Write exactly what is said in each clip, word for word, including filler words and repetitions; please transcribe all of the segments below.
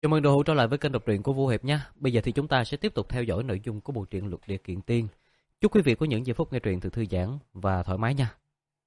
Chào mừng đồ hữu trở lại với kênh đọc truyện của Vũ Hiệp nhé. Bây giờ thì chúng ta sẽ tiếp tục theo dõi nội dung của bộ truyện Lục Địa Kiện Tiên. Chúc quý vị có những giây phút nghe truyện từ thư giãn và thoải mái nha.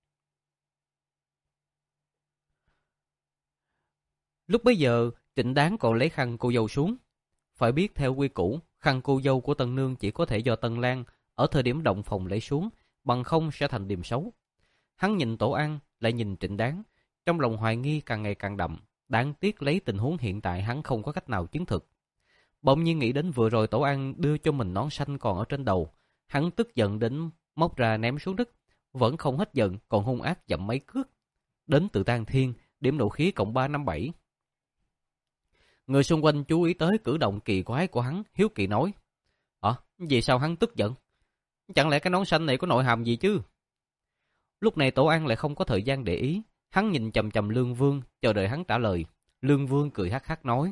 Lúc bấy giờ, Trịnh Đáng còn lấy khăn cô dâu xuống. Phải biết theo quy củ, khăn cô dâu của Tân Nương chỉ có thể do Tân Lan ở thời điểm động phòng lấy xuống, bằng không sẽ thành điểm xấu. Hắn nhìn Tổ An, lại nhìn Trịnh Đáng, trong lòng hoài nghi càng ngày càng đậm. Đáng tiếc lấy tình huống hiện tại hắn không có cách nào chứng thực. Bỗng nhiên nghĩ đến vừa rồi Tổ An đưa cho mình nón xanh còn ở trên đầu. Hắn tức giận đến móc ra ném xuống đất. Vẫn không hết giận, còn hung ác dậm mấy cước. Đến từ Tang Thiên, điểm nộ khí cộng ba năm bảy. Người xung quanh chú ý tới cử động kỳ quái của hắn, hiếu kỳ nói. Ờ, vì sao hắn tức giận? Chẳng lẽ cái nón xanh này có nội hàm gì chứ? Lúc này Tổ An lại không có thời gian để ý. Hắn nhìn chầm chầm Lương Vương, chờ đợi hắn trả lời. Lương Vương cười hắc hắc nói.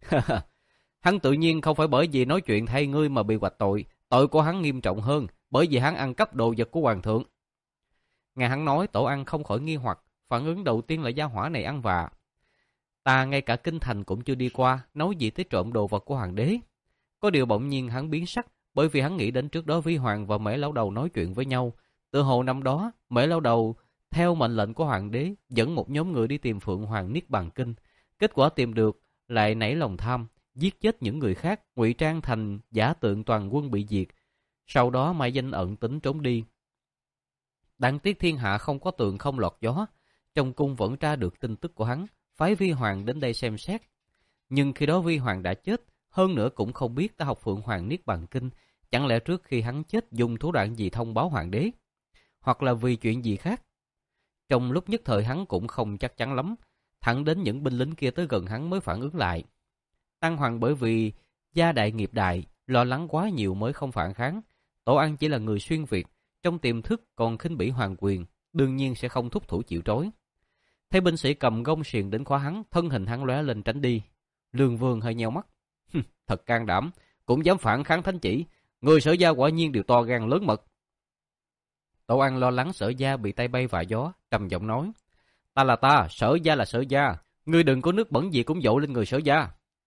Hắn tự nhiên không phải bởi vì nói chuyện thay ngươi mà bị hoạch tội. Tội của hắn nghiêm trọng hơn, bởi vì hắn ăn cắp đồ vật của hoàng thượng. Nghe hắn nói, Tổ An không khỏi nghi hoặc. Phản ứng đầu tiên là gia hỏa này ăn vạ. Ta ngay cả kinh thành cũng chưa đi qua, nói gì tới trộm đồ vật của hoàng đế. Có điều bỗng nhiên hắn biến sắc, bởi vì hắn nghĩ đến trước đó Vi Hoàng và Mễ Lão Đầu nói chuyện với nhau. Tự hồ năm đó, Mễ Lão Đầu theo mệnh lệnh của hoàng đế dẫn một nhóm người đi tìm Phượng Hoàng Niết Bàn Kinh. Kết quả tìm được lại nảy lòng tham, giết chết những người khác, ngụy trang thành giả tượng toàn quân bị diệt. Sau đó mai danh ẩn tính trốn đi. Đáng tiếc thiên hạ không có tường không lọt gió, trong cung vẫn tra được tin tức của hắn, phái Vi Hoàng đến đây xem xét. Nhưng khi đó Vi Hoàng đã chết, hơn nữa cũng không biết ta học Phượng Hoàng Niết Bàn Kinh. Chẳng lẽ trước khi hắn chết dùng thủ đoạn gì thông báo hoàng đế, hoặc là vì chuyện gì khác? Trong lúc nhất thời hắn cũng không chắc chắn lắm, thẳng đến những binh lính kia tới gần hắn mới phản ứng lại. Tăng Hoàng bởi vì gia đại nghiệp đại, lo lắng quá nhiều mới không phản kháng. Tổ An chỉ là người xuyên Việt, trong tiềm thức còn khinh bỉ hoàng quyền, đương nhiên sẽ không thúc thủ chịu trói. Thấy binh sĩ cầm gông xiềng đến khóa hắn, thân hình hắn lóe lên tránh đi. Lương Vương hơi nheo mắt. Thật can đảm, cũng dám phản kháng thánh chỉ. Người Sở Gia quả nhiên đều to gan lớn mật. Tổ An lo lắng Sở Gia bị tay bay vạ gió, trầm giọng nói. Ta là ta, Sở Gia là Sở Gia. Ngươi đừng có nước bẩn gì cũng dội lên người Sở Gia.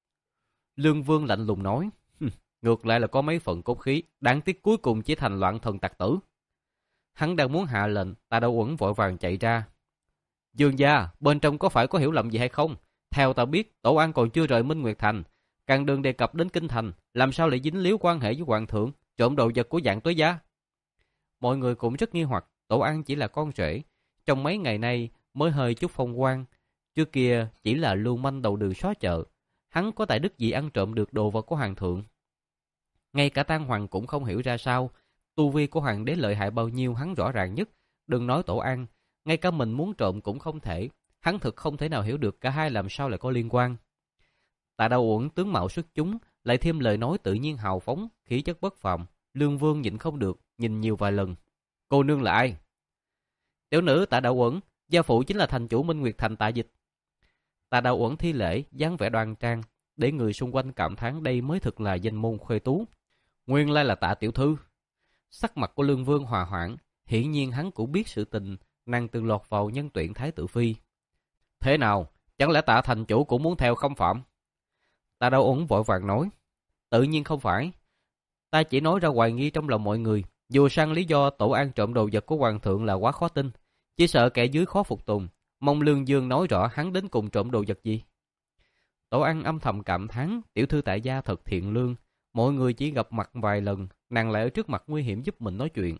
Lương Vương lạnh lùng nói. Ngược lại là có mấy phần cốt khí, đáng tiếc cuối cùng chỉ thành loạn thần tặc tử. Hắn đang muốn hạ lệnh, Ta Đao Uẩn vội vàng chạy ra. Dương gia, bên trong có phải có hiểu lầm gì hay không? Theo ta biết, Tổ An còn chưa rời Minh Nguyệt Thành, càng đừng đề cập đến Kinh Thành, làm sao lại dính líu quan hệ với hoàng thượng, trộm đồ vật của Dạng Tuế Gia? Mọi người cũng rất nghi hoặc, Tổ An chỉ là con rể, trong mấy ngày nay mới hơi chút phong quang, trước kia chỉ là lưu manh đầu đường xó chợ, hắn có tài đức gì ăn trộm được đồ vật của hoàng thượng? Ngay cả Tang Hoàng cũng không hiểu ra sao, tu vi của hoàng đế lợi hại bao nhiêu hắn rõ ràng nhất, đừng nói Tổ An, ngay cả mình muốn trộm cũng không thể, hắn thực không thể nào hiểu được cả hai làm sao lại có liên quan. Tạ Đao Uẩn tướng mạo xuất chúng, lại thêm lời nói tự nhiên hào phóng, khí chất bất phàm, Lương Vương nhịn không được, nhìn nhiều vài lần. Cô nương là ai? Tiểu nữ Tạ Đao Uẩn, gia phụ chính là thành chủ Minh Nguyệt Thành Tạ Dịch. Tạ Đao Uẩn thi lễ, dáng vẻ đoan trang, để người xung quanh cảm thán đây mới thực là danh môn khuê tú. Nguyên lai là Tạ tiểu thư. Sắc mặt của Lương Vương hòa hoãn, hiển nhiên hắn cũng biết sự tình nàng từng lọt vào nhân tuyển thái tử phi. Thế nào, chẳng lẽ Tạ thành chủ cũng muốn theo không phạm? Tạ Đao Uẩn vội vàng nói. Tự nhiên không phải. Ta chỉ nói ra hoài nghi trong lòng mọi người. Dù sang lý do Tổ An trộm đồ vật của hoàng thượng là quá khó tin, chỉ sợ kẻ dưới khó phục tùng. Mong Lương Dương nói rõ hắn đến cùng trộm đồ vật gì. Tổ An âm thầm cảm thán tiểu thư tại gia thật thiện lương. Mọi người chỉ gặp mặt vài lần, nàng lại ở trước mặt nguy hiểm giúp mình nói chuyện.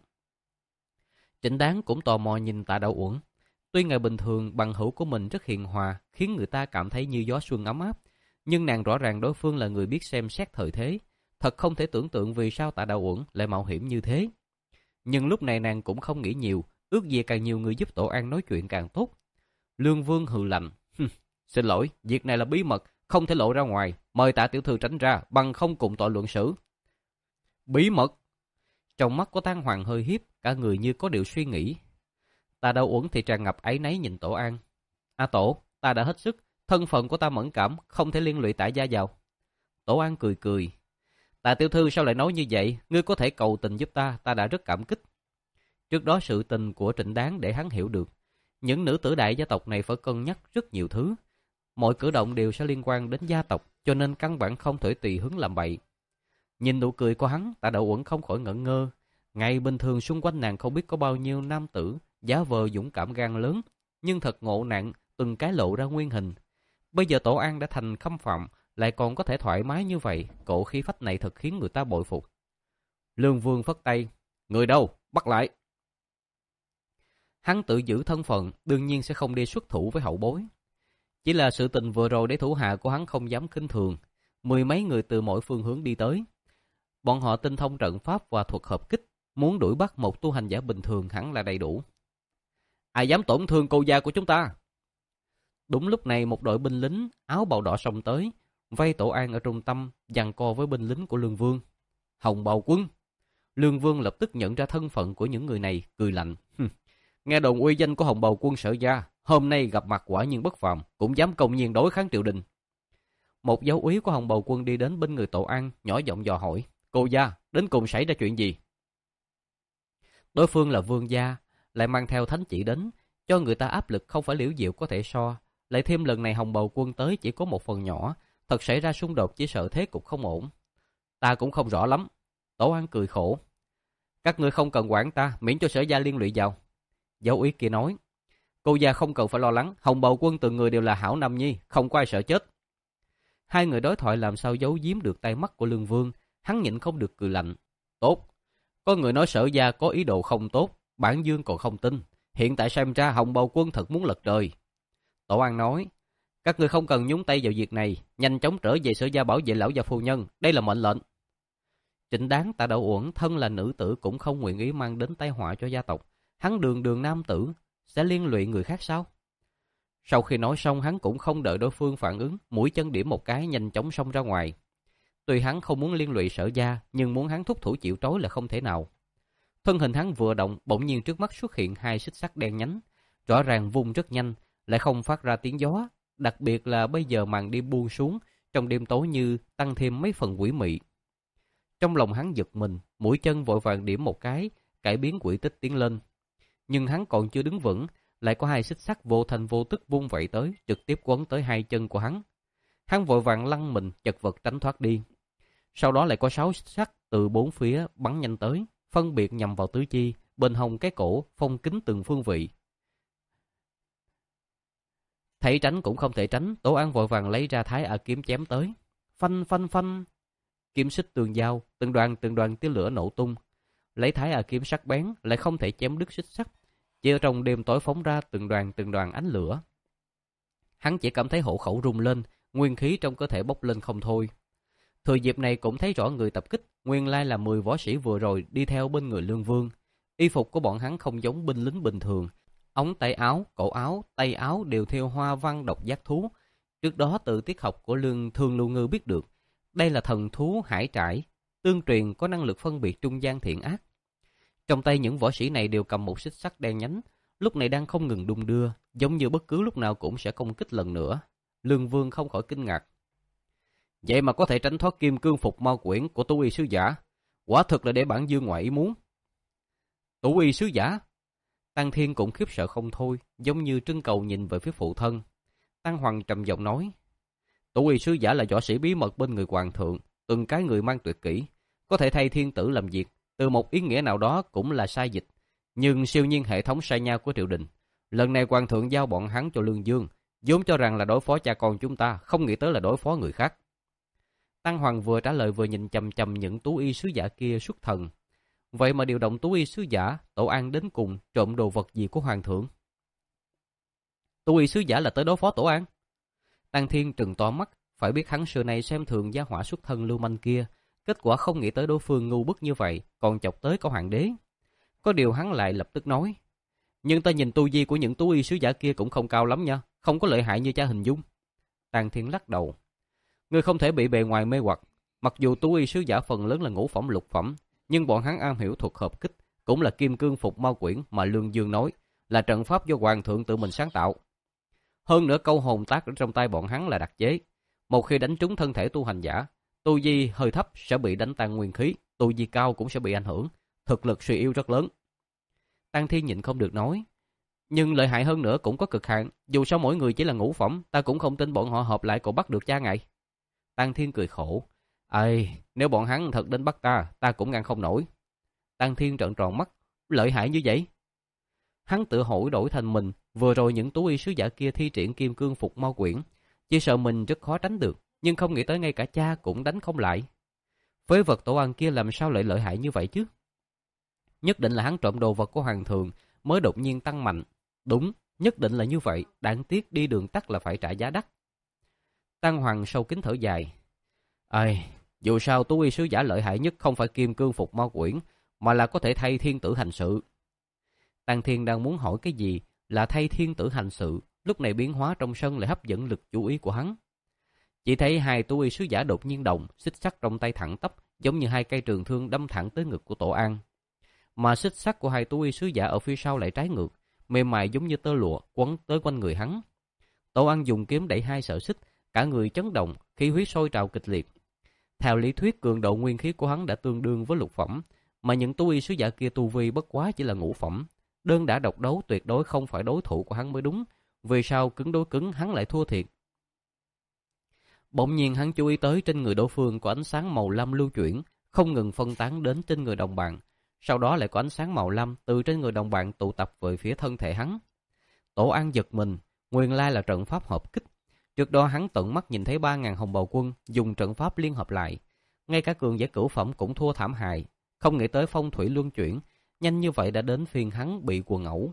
Trịnh Đáng cũng tò mò nhìn Tạ Đao Uẩn. Tuy ngày bình thường bằng hữu của mình rất hiền hòa, khiến người ta cảm thấy như gió xuân ấm áp, nhưng nàng rõ ràng đối phương là người biết xem xét thời thế. Thật không thể tưởng tượng vì sao Tạ Đao Uẩn lại mạo hiểm như thế. Nhưng lúc này nàng cũng không nghĩ nhiều, ước gì càng nhiều người giúp Tổ An nói chuyện càng tốt. Lương Vương hừ lạnh. Xin lỗi, việc này là bí mật, không thể lộ ra ngoài. Mời Tạ tiểu thư tránh ra, bằng không cùng tội luận xử. Bí mật? Trong mắt của Tang Hoàng hơi hiếp, cả người như có điều suy nghĩ. Tạ Đao Uẩn thì tràn ngập áy náy nhìn Tổ An. A Tổ, ta đã hết sức, thân phận của ta mẫn cảm, không thể liên lụy Tạ gia vào. Tổ An cười cười. Tạ tiểu thư sao lại nói như vậy? Ngươi có thể cầu tình giúp ta, ta đã rất cảm kích. Trước đó sự tình của Trịnh Đáng để hắn hiểu được, những nữ tử đại gia tộc này phải cân nhắc rất nhiều thứ. Mọi cử động đều sẽ liên quan đến gia tộc, cho nên căn bản không thể tùy hứng làm bậy. Nhìn nụ cười của hắn, Tạ Đậu Uẩn không khỏi ngẩn ngơ. Ngày bình thường xung quanh nàng không biết có bao nhiêu nam tử giả vờ dũng cảm gan lớn, nhưng thật ngộ nạn, từng cái lộ ra nguyên hình. Bây giờ Tổ An đã thành khâm phạm, lại còn có thể thoải mái như vậy, cổ khí phách này thật khiến người ta bội phục. Lương Vương phất tay, người đâu, bắt lại. Hắn tự giữ thân phận, đương nhiên sẽ không đi xuất thủ với hậu bối. Chỉ là sự tình vừa rồi để thủ hạ của hắn không dám khinh thường. Mười mấy người từ mỗi phương hướng đi tới. Bọn họ tinh thông trận pháp và thuật hợp kích, muốn đuổi bắt một tu hành giả bình thường hẳn là đầy đủ. Ai dám tổn thương cô gia của chúng ta? Đúng lúc này một đội binh lính áo bào đỏ xông tới, vây Tổ An ở trung tâm, giằng co với binh lính của Lương Vương. Hồng Bào Quân. Lương Vương lập tức nhận ra thân phận của những người này, cười lạnh. Nghe đồn uy danh của Hồng Bào Quân Sở gia, hôm nay gặp mặt quả nhiên bất phàm, cũng dám công nhiên đối kháng triều đình. Một giáo úy của Hồng Bào Quân đi đến bên người Tổ An, nhỏ giọng dò hỏi, cô gia, đến cùng xảy ra chuyện gì? Đối phương là vương gia, lại mang theo thánh chỉ đến, cho người ta áp lực không phải liễu diệu có thể so. Lại thêm lần này Hồng Bào Quân tới chỉ có một phần nhỏ, thật xảy ra xung đột chỉ sợ thế cục không ổn. Ta cũng không rõ lắm. Tổ An cười khổ. Các ngươi không cần quản ta, miễn cho Sở gia liên lụy vào. Giáo úy kia nói, cô gia không cần phải lo lắng, Hồng Bào Quân từng người đều là hảo nam nhi, không có ai sợ chết. Hai người đối thoại làm sao giấu giếm được tay mắt của Lương Vương, hắn nhịn không được cười lạnh. Tốt, có người nói Sở gia có ý đồ không tốt, bản dương còn không tin, hiện tại xem ra Hồng Bào Quân thật muốn lật trời. Tổ An nói, các ngươi không cần nhúng tay vào việc này, nhanh chóng trở về Sở gia bảo vệ lão gia phu nhân, đây là mệnh lệnh. Trịnh Đáng Tạ Đậu Uẩn thân là nữ tử cũng không nguyện ý mang đến tai họa cho gia tộc, hắn đường đường nam tử sẽ liên lụy người khác sao? Sau khi nói xong hắn cũng không đợi đối phương phản ứng, mũi chân điểm một cái nhanh chóng xông ra ngoài. Tuy hắn không muốn liên lụy Sở gia, nhưng muốn hắn thúc thủ chịu trói là không thể nào. Thân hình hắn vừa động, bỗng nhiên trước mắt xuất hiện hai xích sắt đen nhánh, rõ ràng vung rất nhanh, lại không phát ra tiếng gió, đặc biệt là bây giờ màn đêm buông xuống, trong đêm tối như tăng thêm mấy phần quỷ mị. Trong lòng hắn giật mình, mũi chân vội vàng điểm một cái, cải biến quỹ tích tiến lên. Nhưng hắn còn chưa đứng vững, lại có hai xích sắt vô thành vô tức vung vậy tới, trực tiếp quấn tới hai chân của hắn. Hắn vội vàng lăn mình, chật vật tránh thoát đi. Sau đó lại có sáu xích sắt từ bốn phía bắn nhanh tới, phân biệt nhằm vào tứ chi, bên hông cái cổ, phong kín từng phương vị. Thấy tránh cũng không thể tránh, Tổ An vội vàng lấy ra Thái A kiếm chém tới. Phanh phanh phanh, kiếm xích tương giao, từng đoàn từng đoàn tia lửa nổ tung. Lấy Thái A kiếm sắc bén, lại không thể chém đứt xích sắt, chỉ ở trong đêm tối phóng ra từng đoàn từng đoàn ánh lửa. Hắn chỉ cảm thấy hổ khẩu rung lên, nguyên khí trong cơ thể bốc lên không thôi. Thừa dịp này cũng thấy rõ người tập kích, nguyên lai là mười võ sĩ vừa rồi đi theo bên người Lương Vương. Y phục của bọn hắn không giống binh lính bình thường, ống tay áo, cổ áo, tay áo đều theo hoa văn độc giác thú. Trước đó từ tiết học của Lương Thương Lưu Ngư biết được, đây là thần thú hải trải, tương truyền có năng lực phân biệt trung gian thiện ác. Trong tay những võ sĩ này đều cầm một xích sắt đen nhánh, lúc này đang không ngừng đung đưa, giống như bất cứ lúc nào cũng sẽ công kích lần nữa. Lương Vương không khỏi kinh ngạc. Vậy mà có thể tránh thoát kim cương phục ma quyển của Tú Y sứ giả, quả thực là để bản dương ngoại ý muốn. Tú Y sứ giả? Tăng Thiên cũng khiếp sợ không thôi, giống như trưng cầu nhìn về phía phụ thân. Tăng Hoàng trầm giọng nói, Tú Y sứ giả là võ sĩ bí mật bên người hoàng thượng, từng cái người mang tuyệt kỹ, có thể thay thiên tử làm việc, từ một ý nghĩa nào đó cũng là sai dịch, nhưng siêu nhiên hệ thống sai nhau của triều đình. Lần này hoàng thượng giao bọn hắn cho Lương Dương, vốn cho rằng là đối phó cha con chúng ta, không nghĩ tới là đối phó người khác. Tăng Hoàng vừa trả lời vừa nhìn chằm chằm những Tú Y sứ giả kia xuất thần. Vậy mà điều động Tú Y sứ giả, Tổ An đến cùng trộm đồ vật gì của hoàng thượng? Tú Y sứ giả là tới đối phó Tổ An? Tăng Thiên trừng to mắt, phải biết hắn xưa nay xem thường gia hỏa xuất thân lưu manh kia, kết quả không nghĩ tới đối phương ngu bức như vậy, còn chọc tới cả hoàng đế. Có điều hắn lại lập tức nói, nhưng ta nhìn tu vi của những Tú Y sứ giả kia cũng không cao lắm nha, không có lợi hại như cha hình dung. Tăng Thiên lắc đầu, ngươi không thể bị bề ngoài mê hoặc. Mặc dù Tú Y sứ giả phần lớn là ngũ phẩm lục phẩm, nhưng bọn hắn am hiểu thuật hợp kích, cũng là kim cương phục ma quyển mà Lương Dương nói là trận pháp do hoàng thượng tự mình sáng tạo. Hơn nữa câu hồn tác ở trong tay bọn hắn là đặc chế, một khi đánh trúng thân thể tu hành giả, tu vi hơi thấp sẽ bị đánh tan nguyên khí, tu vi cao cũng sẽ bị ảnh hưởng, thực lực suy yếu rất lớn. Tăng Thiên nhịn không được nói, nhưng lợi hại hơn nữa cũng có cực hạn, dù sao mỗi người chỉ là ngũ phẩm, ta cũng không tin bọn họ hợp lại còn bắt được cha ngài. Tang Thiên cười khổ. Ây, nếu bọn hắn thật đến bắt ta, ta cũng ngăn không nổi. Tang Thiên trợn tròn mắt. Lợi hại như vậy? Hắn tự hỏi đổi thành mình, vừa rồi những tú y sứ giả kia thi triển kim cương phục ma quyển, chỉ sợ mình rất khó tránh được, nhưng không nghĩ tới ngay cả cha cũng đánh không lại. Phế vật Tổ An kia làm sao lại lợi hại như vậy chứ? Nhất định là hắn trộm đồ vật của hoàng thượng mới đột nhiên tăng mạnh. Đúng, nhất định là như vậy, đáng tiếc đi đường tắt là phải trả giá đắt. Tăng Hoàng sâu kín thở dài. Ai, dù sao tú y sứ giả lợi hại nhất không phải kim cương phục ma quyển, mà là có thể thay thiên tử hành sự. Tăng Thiên đang muốn hỏi cái gì là thay thiên tử hành sự, lúc này biến hóa trong sân lại hấp dẫn lực chú ý của hắn. Chỉ thấy hai tú y sứ giả đột nhiên động, xích sắt trong tay thẳng tắp, giống như hai cây trường thương đâm thẳng tới ngực của Tổ An. Mà xích sắt của hai tú y sứ giả ở phía sau lại trái ngược, mềm mại giống như tơ lụa quấn tới quanh người hắn. Tổ An dùng kiếm đẩy hai sợi xích, cả người chấn động, khí huyết sôi trào kịch liệt. Theo lý thuyết, cường độ nguyên khí của hắn đã tương đương với lục phẩm, mà những tú y sứ giả kia tu vi bất quá chỉ là ngũ phẩm. Đơn đã độc đấu tuyệt đối không phải đối thủ của hắn mới đúng, vì sao cứng đối cứng hắn lại thua thiệt? Bỗng nhiên hắn chú ý tới trên người đối phương có ánh sáng màu lam lưu chuyển, không ngừng phân tán đến trên người đồng bạn. Sau đó lại có ánh sáng màu lam từ trên người đồng bạn tụ tập về phía thân thể hắn. Tổ An giật mình, nguyên lai là trận pháp hợp kích. Trước đó hắn tận mắt nhìn thấy ba ngàn hồng bào quân dùng trận pháp liên hợp lại. Ngay cả cường giả cửu phẩm cũng thua thảm hại. Không nghĩ tới phong thủy luân chuyển, nhanh như vậy đã đến phiên hắn bị quần ẩu.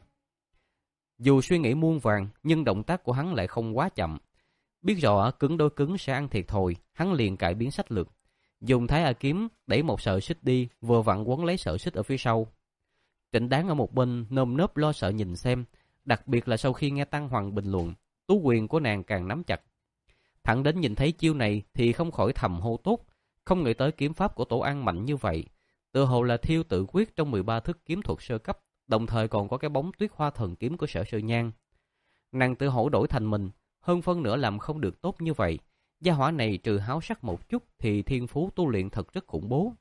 Dù suy nghĩ muôn vàng, nhưng động tác của hắn lại không quá chậm. Biết rõ cứng đối cứng sẽ ăn thiệt thòi, hắn liền cải biến sách lược. Dùng Thái A kiếm đẩy một sợi xích đi, vừa vặn quấn lấy sợi xích ở phía sau. Trịnh Đáng ở một bên nơm nớp lo sợ nhìn xem, đặc biệt là sau khi nghe Tăng Hoàng bình luận, tú quyền của nàng càng nắm chặt. Thẳng đến nhìn thấy chiêu này thì không khỏi thầm hô tốt, không nghĩ tới kiếm pháp của Tổ An mạnh như vậy. Tự hồ là thiêu tự quyết trong mười ba thức kiếm thuật sơ cấp, đồng thời còn có cái bóng Tuyết Hoa thần kiếm của Sở Sơ Nhan. Nàng tự hổ đổi thành mình, hơn phân nửa làm không được tốt như vậy. Gia hỏa này trừ háo sắc một chút thì thiên phú tu luyện thật rất khủng bố.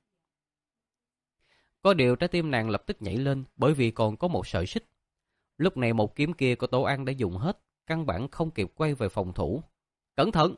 Có điều trái tim nàng lập tức nhảy lên bởi vì còn có một sợi xích. Lúc này một kiếm kia của Tổ An đã dùng hết, căn bản không kịp quay về phòng thủ. Cẩn thận!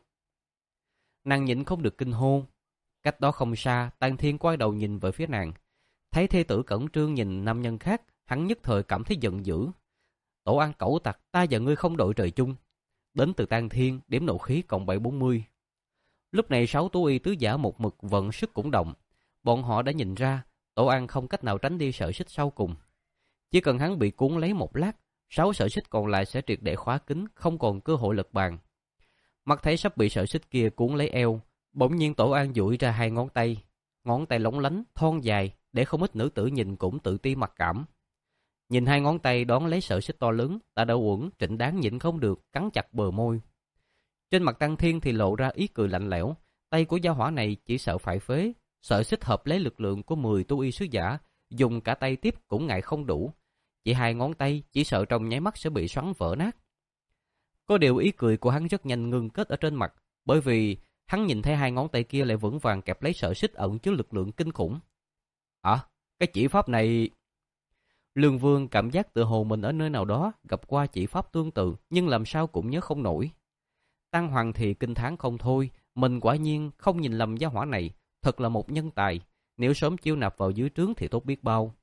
Nàng nhịn không được kinh hô. Cách đó không xa, Tang Thiên quay đầu nhìn về phía nàng. Thấy thê tử cẩn trương nhìn nam nhân khác, hắn nhất thời cảm thấy giận dữ. Tổ An cẩu tặc, ta và ngươi không đội trời chung. Đến từ Tang Thiên, điểm nộ khí cộng bảy trăm bốn mươi. Lúc này sáu tú y tứ giả một mực vận sức cũng động. Bọn họ đã nhìn ra, Tổ An không cách nào tránh đi sợi xích sau cùng. Chỉ cần hắn bị cuốn lấy một lát, sáu sợi xích còn lại sẽ triệt để khóa kín, không còn cơ hội lật bàn. Mắt thấy sắp bị sợi xích kia cuốn lấy eo, bỗng nhiên Tổ An duỗi ra hai ngón tay, ngón tay lóng lánh, thon dài, để không ít nữ tử nhìn cũng tự ti mặc cảm. Nhìn hai ngón tay đón lấy sợi xích to lớn, ta đã uẩn, Trịnh Đáng nhịn không được, cắn chặt bờ môi. Trên mặt Tăng Thiên thì lộ ra ý cười lạnh lẽo, tay của gia hỏa này chỉ sợ phải phế, sợi xích hợp lấy lực lượng của mười tu y sứ giả, dùng cả tay tiếp cũng ngại không đủ. Chỉ hai ngón tay, chỉ sợ trong nháy mắt sẽ bị xoắn vỡ nát. Có điều ý cười của hắn rất nhanh ngưng kết ở trên mặt, bởi vì hắn nhìn thấy hai ngón tay kia lại vững vàng kẹp lấy sợi xích ẩn chứa lực lượng kinh khủng. À, cái chỉ pháp này... Lương Vương cảm giác tự hồ mình ở nơi nào đó gặp qua chỉ pháp tương tự, nhưng làm sao cũng nhớ không nổi. Tăng Hoàng thì kinh thán không thôi, mình quả nhiên không nhìn lầm gia hỏa này, thật là một nhân tài, nếu sớm chiêu nạp vào dưới trướng thì tốt biết bao.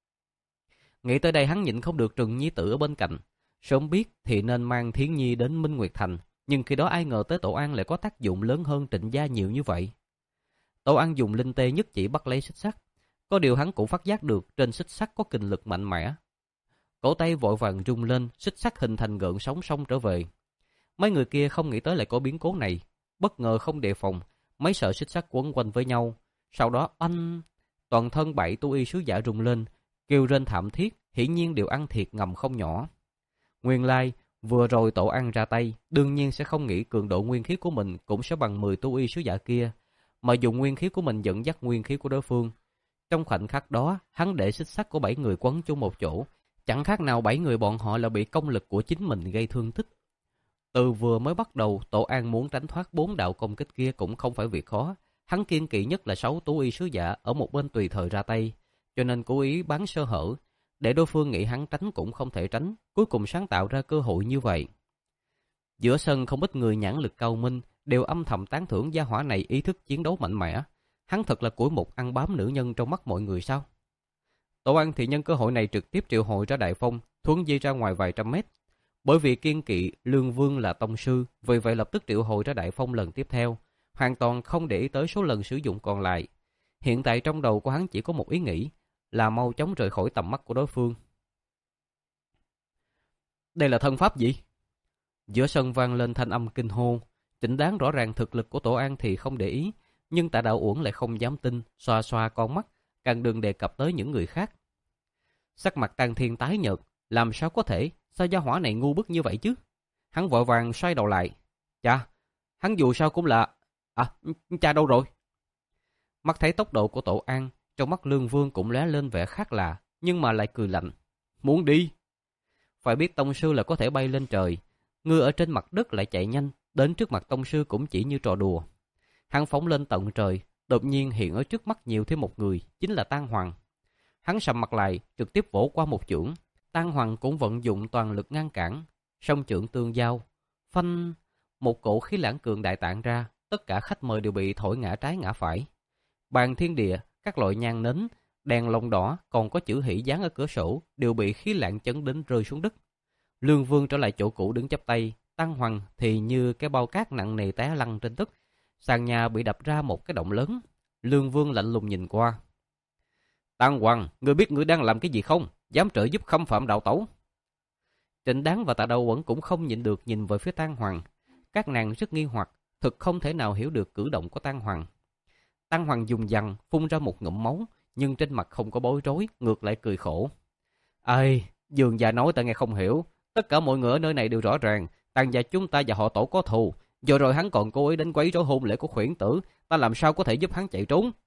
Nghĩ tới đây hắn nhịn không được trừng nhi tử ở bên cạnh, sớm biết thì nên mang Thiến Nhi đến Minh Nguyệt Thành, nhưng khi đó ai ngờ tới Tổ An lại có tác dụng lớn hơn Trịnh gia nhiều như vậy. Tổ An dùng linh tê nhất chỉ bắt lấy xích sắt, có điều hắn cũng phát giác được trên xích sắt có kình lực mạnh mẽ. Cổ tay vội vàng rung lên, xích sắt hình thành gợn sóng sông trở về. Mấy người kia không nghĩ tới lại có biến cố này, bất ngờ không đề phòng, mấy sợi xích sắt quấn quanh với nhau. Sau đó oanh, toàn thân bảy tu y sứ giả rung lên, kêu rên thảm thiết, hiển nhiên đều ăn thiệt ngầm không nhỏ. Nguyên lai, vừa rồi Tổ An ra tay, đương nhiên sẽ không nghĩ cường độ nguyên khí của mình cũng sẽ bằng mười tu y sứ giả kia, mà dùng nguyên khí của mình dẫn dắt nguyên khí của đối phương. Trong khoảnh khắc đó, hắn để xích sắt của bảy người quấn chung một chỗ, chẳng khác nào bảy người bọn họ là bị công lực của chính mình gây thương tích. Từ vừa mới bắt đầu, Tổ An muốn tránh thoát bốn đạo công kích kia cũng không phải việc khó. Hắn kiên kỵ nhất là sáu tú y sứ giả ở một bên tùy thời ra tay, cho nên cố ý bán sơ hở, để đối phương nghĩ hắn tránh cũng không thể tránh, cuối cùng sáng tạo ra cơ hội như vậy. Giữa sân không ít người nhãn lực cao minh, đều âm thầm tán thưởng gia hỏa này ý thức chiến đấu mạnh mẽ. Hắn thật là củi mục ăn bám nữ nhân trong mắt mọi người sao? Tổ An thì nhân cơ hội này trực tiếp triệu hồi ra Đại Phong, thuấn di ra ngoài vài trăm mét. Bởi vì kiên kỵ Lương Vương là tông sư, vì vậy lập tức triệu hồi ra Đại Phong lần tiếp theo, hoàn toàn không để ý tới số lần sử dụng còn lại. Hiện tại trong đầu của hắn chỉ có một ý nghĩ, là mau chóng rời khỏi tầm mắt của đối phương. Đây là thân pháp gì? Giữa sân vang lên thanh âm kinh hô. Trịnh Đáng rõ ràng thực lực của Tổ An thì không để ý, nhưng Tạ Đạo Uẩn lại không dám tin, xoa xoa con mắt, càng đừng đề cập tới những người khác. Sắc mặt Tang Thiên tái nhợt, làm sao có thể, sao gia hỏa này ngu bức như vậy chứ? Hắn vội vàng xoay đầu lại. Cha, hắn dù sao cũng là... À, cha đâu rồi? Mắt thấy tốc độ của Tổ An, trong mắt Lương Vương cũng lóe lên vẻ khác lạ, nhưng mà lại cười lạnh. Muốn đi? Phải biết tông sư là có thể bay lên trời, người ở trên mặt đất lại chạy nhanh, đến trước mặt tông sư cũng chỉ như trò đùa. Hắn phóng lên tận trời, đột nhiên hiện ở trước mắt nhiều thêm một người, chính là Tang Hoàng. Hắn sầm mặt lại, trực tiếp vỗ qua một chưởng. Tang Hoàng cũng vận dụng toàn lực ngăn cản, song chưởng tương giao, phanh, một cổ khí lãng cường đại tản ra, tất cả khách mời đều bị thổi ngã trái ngã phải. Bàn thiên địa, các loại nhang nến, đèn lồng đỏ, còn có chữ hỷ dán ở cửa sổ đều bị khí lãng chấn đến rơi xuống đất. Lương Vương trở lại chỗ cũ đứng chắp tay, Tang Hoàng thì như cái bao cát nặng nề té lăn trên đất. Sàn nhà bị đập ra một cái động lớn. Lương Vương lạnh lùng nhìn qua. Tang Hoàng, ngươi biết ngươi đang làm cái gì không? Dám trợ giúp khâm phạm đạo tẩu. Trịnh Đáng và Tạ Đạo Uẩn cũng không nhịn được nhìn về phía Tang Hoàng. Các nàng rất nghi hoặc, thực không thể nào hiểu được cử động của Tang Hoàng. Tang Hoàng dùng dằn phun ra một ngụm máu, nhưng trên mặt không có bối rối, ngược lại cười khổ. Ai, dường già nói ta nghe không hiểu. Tất cả mọi người ở nơi này đều rõ ràng, Tang gia chúng ta và họ Tổ có thù. Giờ rồi hắn còn cố ý đến quấy rối hôn lễ của Khuyển tử, ta làm sao có thể giúp hắn chạy trốn?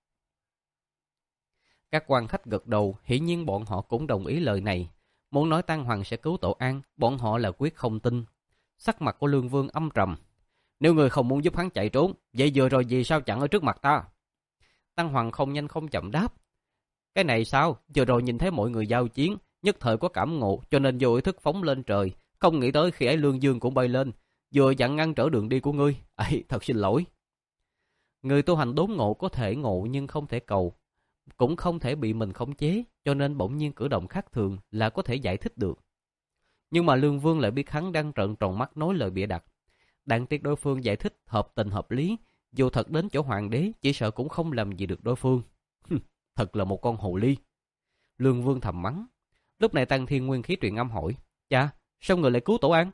Các quan khách gật đầu, hiển nhiên bọn họ cũng đồng ý lời này. Muốn nói Tang Hoàng sẽ cứu Tổ An, bọn họ là quyết không tin. Sắc mặt của Lương Vương âm trầm. Nếu người không muốn giúp hắn chạy trốn, vậy vừa rồi vì sao chặn ở trước mặt ta? Tang Hoàng không nhanh không chậm đáp. Cái này sao? Vừa rồi nhìn thấy mọi người giao chiến, nhất thời có cảm ngộ, cho nên vô ý thức phóng lên trời. Không nghĩ tới khi ấy Lương Dương cũng bay lên, vừa dặn ngăn trở đường đi của ngươi. Ấy, thật xin lỗi. Người tu hành đốn ngộ có thể ngộ nhưng không thể cầu, cũng không thể bị mình khống chế, cho nên bỗng nhiên cử động khác thường là có thể giải thích được. Nhưng mà Lương Vương lại biết hắn đang trợn tròn mắt nói lời bịa đặt. Đáng tiếc đối phương giải thích hợp tình hợp lý, dù thật đến chỗ hoàng đế chỉ sợ cũng không làm gì được đối phương. Thật là một con hồ ly. Lương Vương thầm mắng. Lúc này Tăng Thiên Nguyên khí truyền âm hỏi. Chà, sao người lại cứu Tổ An?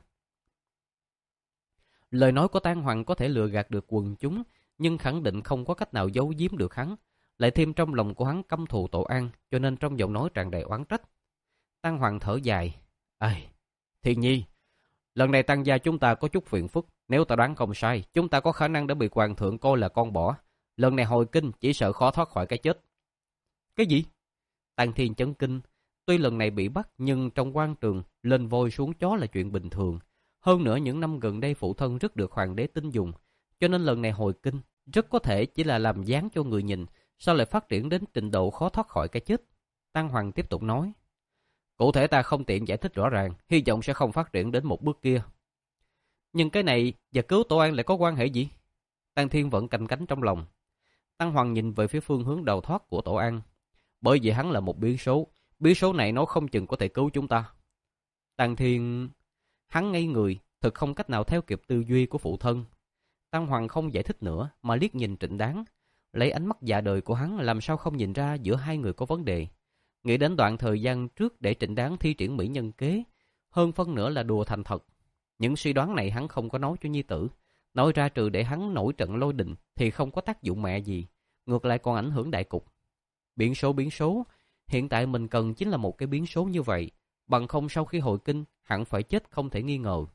Lời nói của Tang Hoàng có thể lừa gạt được quần chúng, nhưng khẳng định không có cách nào giấu giếm được hắn. Lại thêm trong lòng của hắn căm thù Tổ An, cho nên trong giọng nói tràn đầy oán trách. Tang Hoàng thở dài. Ây, Thiên Nhi, lần này Tang gia chúng ta có chút phiền phức. Nếu ta đoán không sai, chúng ta có khả năng đã bị hoàng thượng coi là con bỏ. Lần này hồi kinh chỉ sợ khó thoát khỏi cái chết. Cái gì? Tang Thiên chấn kinh. Tuy lần này bị bắt, nhưng trong quan trường lên voi xuống chó là chuyện bình thường. Hơn nữa những năm gần đây phụ thân rất được hoàng đế tin dùng, cho nên lần này hồi kinh rất có thể chỉ là làm dáng cho người nhìn, sao lại phát triển đến trình độ khó thoát khỏi cái chết. Tang Hoàng tiếp tục nói. Cụ thể ta không tiện giải thích rõ ràng, hy vọng sẽ không phát triển đến một bước kia. Nhưng cái này và cứu Tổ An lại có quan hệ gì? Tang Thiên vẫn canh cánh trong lòng. Tang Hoàng nhìn về phía phương hướng đầu thoát của Tổ An. Bởi vì hắn là một biến số, biến số này nó không chừng có thể cứu chúng ta. Tang Thiên... Hắn ngây người, thực không cách nào theo kịp tư duy của phụ thân. Tang Hoàng không giải thích nữa mà liếc nhìn Trịnh Đáng. Lấy ánh mắt dạ đời của hắn làm sao không nhìn ra giữa hai người có vấn đề. Nghĩ đến đoạn thời gian trước để Trịnh Đáng thi triển mỹ nhân kế, hơn phân nửa là đùa thành thật. Những suy đoán này hắn không có nói cho nhi tử. Nói ra trừ để hắn nổi trận lôi đình thì không có tác dụng mẹ gì, ngược lại còn ảnh hưởng đại cục. Biến số biến số, hiện tại mình cần chính là một cái biến số như vậy, bằng không sau khi hồi kinh hẳn phải chết không thể nghi ngờ.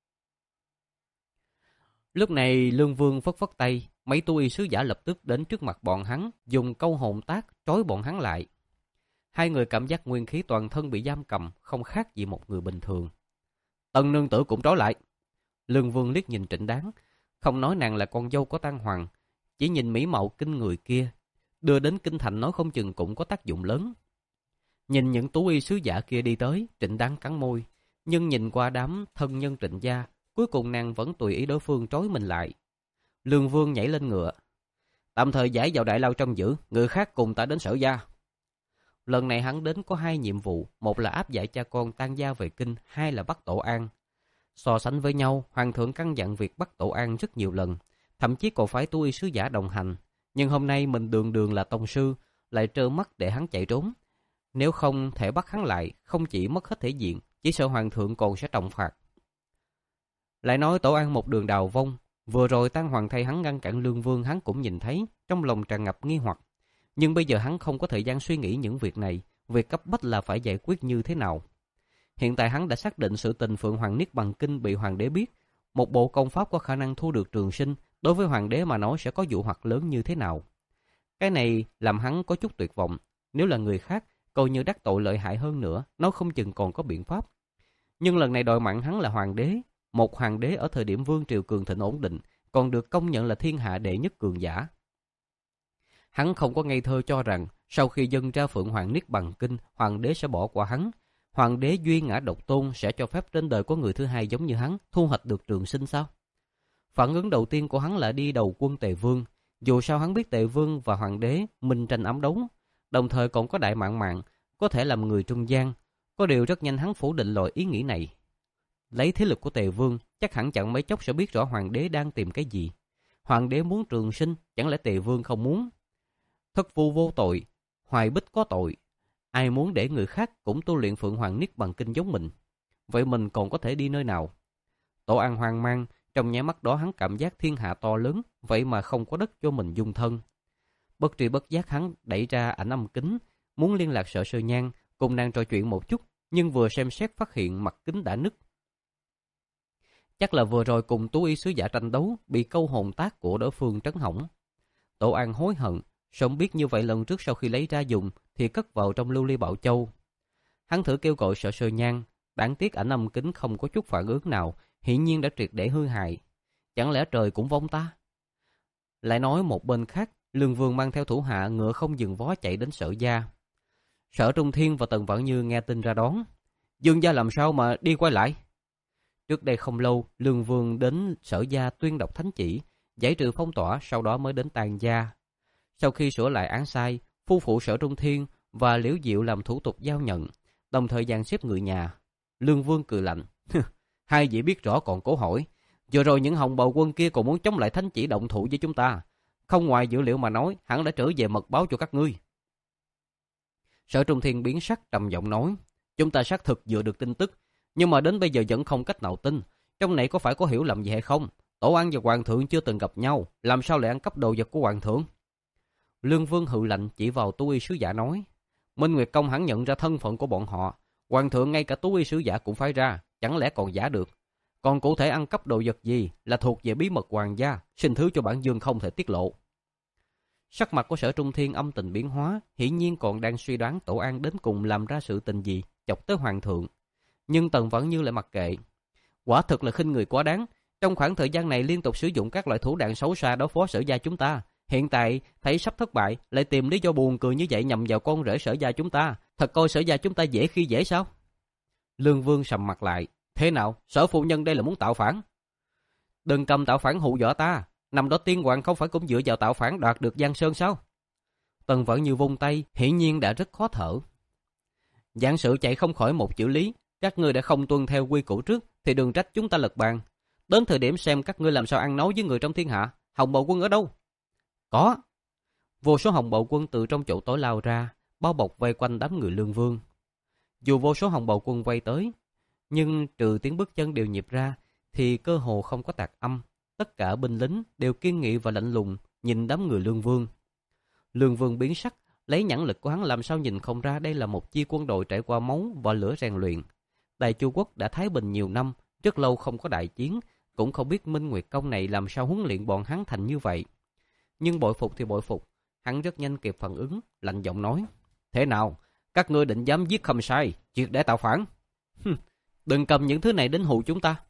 Lúc này Lương Vương phất phất tay, mấy tu y sứ giả lập tức đến trước mặt bọn hắn, dùng câu hồn tác trói bọn hắn lại. Hai người cảm giác nguyên khí toàn thân bị giam cầm, không khác gì một người bình thường. Tân nương tử cũng trói lại. Lương Vương liếc nhìn Trịnh Đáng, không nói nàng là con dâu của Tang Hoàng, chỉ nhìn mỹ mạo kinh người kia, đưa đến kinh thành nói không chừng cũng có tác dụng lớn. Nhìn những tú y sứ giả kia đi tới, Trịnh Đáng cắn môi, nhưng nhìn qua đám thân nhân Trịnh gia, cuối cùng nàng vẫn tùy ý đối phương trói mình lại. Lương Vương nhảy lên ngựa. Tạm thời giải vào đại lao trong giữ, người khác cùng ta đến Sở gia. Lần này hắn đến có hai nhiệm vụ, một là áp giải cha con tan gia về kinh, hai là bắt Tổ An. So sánh với nhau, hoàng thượng căn dặn việc bắt Tổ An rất nhiều lần, thậm chí còn phải tu y sứ giả đồng hành. Nhưng hôm nay mình đường đường là tông sư, lại trơ mắt để hắn chạy trốn. Nếu không thể bắt hắn lại, không chỉ mất hết thể diện, chỉ sợ hoàng thượng còn sẽ trọng phạt. Lại nói Tổ An một đường đào vong, vừa rồi Tang Hoàng thay hắn ngăn cản Lương Vương hắn cũng nhìn thấy, trong lòng tràn ngập nghi hoặc. Nhưng bây giờ hắn không có thời gian suy nghĩ những việc này, việc cấp bách là phải giải quyết như thế nào. Hiện tại hắn đã xác định sự tình Phượng Hoàng Niết Bàn Kinh bị hoàng đế biết, một bộ công pháp có khả năng thu được trường sinh, đối với hoàng đế mà nói sẽ có dụ hoặc lớn như thế nào. Cái này làm hắn có chút tuyệt vọng, nếu là người khác, coi như đắc tội lợi hại hơn nữa, nó không chừng còn có biện pháp. Nhưng lần này đòi mạng hắn là hoàng đế, một hoàng đế ở thời điểm vương triều cường thịnh ổn định, còn được công nhận là thiên hạ đệ nhất cường giả. Hắn không có ngây thơ cho rằng sau khi dâng ra Phượng Hoàng Niết Bàn Kinh, hoàng đế sẽ bỏ qua hắn. Hoàng đế duy ngã độc tôn sẽ cho phép trên đời có người thứ hai giống như hắn thu hoạch được trường sinh sao? Phản ứng đầu tiên của hắn là đi đầu quân Tề Vương. Dù sao hắn biết Tề Vương và hoàng đế minh tranh ám đấu, đồng thời còn có Đại Mạn Mạn có thể làm người trung gian. Có điều rất nhanh hắn phủ định loại ý nghĩ này. Lấy thế lực của Tề Vương, chắc hẳn chẳng mấy chốc sẽ biết rõ hoàng đế đang tìm cái gì. Hoàng đế muốn trường sinh, chẳng lẽ Tề Vương không muốn? Thất phu vô tội, hoài bích có tội. Ai muốn để người khác cũng tu luyện Phượng Hoàng Niết Bàn Kinh giống mình? Vậy mình còn có thể đi nơi nào? Tổ An hoang mang, trong nháy mắt đó hắn cảm giác thiên hạ to lớn, vậy mà không có đất cho mình dung thân. Bất tri bất giác hắn đẩy ra ảnh âm kính, muốn liên lạc Sở Sơ Nhan, cùng nàng trò chuyện một chút, nhưng vừa xem xét phát hiện mặt kính đã nứt. Chắc là vừa rồi cùng tú y sứ giả tranh đấu, bị câu hồn tác của đối phương trấn hỏng. Tổ An hối hận, sớm biết như vậy lần trước sau khi lấy ra dùng thì cất vào trong lưu ly bảo châu. Hắn thử kêu gọi Sở Sơ Nhan, đáng tiếc ảnh âm kính không có chút phản ứng nào, hiển nhiên đã triệt để hư hại. Chẳng lẽ trời cũng vong ta? Lại nói một bên khác, Lương Vương mang theo thủ hạ ngựa không dừng vó chạy đến Sở gia. Sở Trung Thiên và Tần Vãn Như nghe tin ra đón. Dương gia làm sao mà đi quay lại? Trước đây không lâu, Lương Vương đến Sở gia tuyên đọc thánh chỉ, giải trừ phong tỏa, sau đó mới đến Tàn gia. Sau khi sửa lại án sai, phu phụ Sở Trung Thiên và Liễu Diệu làm thủ tục giao nhận, đồng thời dàn xếp người nhà. Lương Vương cười lạnh, hai vị biết rõ còn cố hỏi. Vừa rồi những hồng bào quân kia còn muốn chống lại thánh chỉ động thủ với chúng ta. Không ngoài dữ liệu mà nói, hẳn đã trở về mật báo cho các ngươi. Sở Trung Thiên biến sắc trầm giọng nói, chúng ta xác thực vừa được tin tức, nhưng mà đến bây giờ vẫn không cách nào tin. Trong này có phải có hiểu lầm gì hay không? Tổ An và Hoàng thượng chưa từng gặp nhau, làm sao lại ăn cắp đồ vật của Hoàng thượng? Lương Vương hừ lạnh chỉ vào tú y sứ giả nói, Minh Nguyệt Công hẳn nhận ra thân phận của bọn họ. Hoàng thượng ngay cả tú y sứ giả cũng phái ra, chẳng lẽ còn giả được? Còn cụ thể ăn cắp đồ vật gì là thuộc về bí mật hoàng gia, xin thứ cho bản dương không thể tiết lộ. Sắc mặt của Sở Trung Thiên âm tình biến hóa, hiển nhiên còn đang suy đoán Tổ An đến cùng làm ra sự tình gì chọc tới Hoàng thượng. Nhưng Tần Vãn Như lại mặc kệ. Quả thực là khinh người quá đáng. Trong khoảng thời gian này liên tục sử dụng các loại thủ đoạn xấu xa đối phó Sở gia chúng ta. Hiện tại thấy sắp thất bại, lại tìm lý do buồn cười như vậy nhằm vào con rể Sở gia chúng ta. Thật coi Sở gia chúng ta dễ khi dễ sao? Lương Vương sầm mặt lại. Thế nào? Sở phu nhân đây là muốn tạo phản? Đừng cầm tạo phản hù dọa ta. Năm đó tiên hoàng không phải cũng dựa vào tạo phản đoạt được Giang Sơn sao? Tần Vãn Như vung tay, hiển nhiên đã rất khó thở. Giảng sự chạy không khỏi một chữ lý. Các ngươi đã không tuân theo quy củ trước, thì đừng trách chúng ta lật bàn. Đến thời điểm xem các ngươi làm sao ăn nấu với người trong thiên hạ. Hồng Bào Quân ở đâu? Có. Vô số Hồng Bào Quân từ trong chỗ tối lao ra, bao bọc vây quanh đám người Lương Vương. Dù vô số Hồng Bào Quân vây tới, nhưng trừ tiếng bước chân đều nhịp ra, thì cơ hồ không có tạc âm. Tất cả binh lính đều kiên nghị và lạnh lùng nhìn đám người Lương Vương. Lương Vương biến sắc, lấy nhãn lực của hắn làm sao nhìn không ra đây là một chi quân đội trải qua máu và lửa rèn luyện. Đại Chu quốc đã thái bình nhiều năm, rất lâu không có đại chiến, cũng không biết Minh Nguyệt Công này làm sao huấn luyện bọn hắn thành như vậy. Nhưng bội phục thì bội phục, hắn rất nhanh kịp phản ứng, lạnh giọng nói: "Thế nào, các ngươi định dám giết Khâm Sai, triệt để tạo phản? Đừng cầm những thứ này đến hù chúng ta."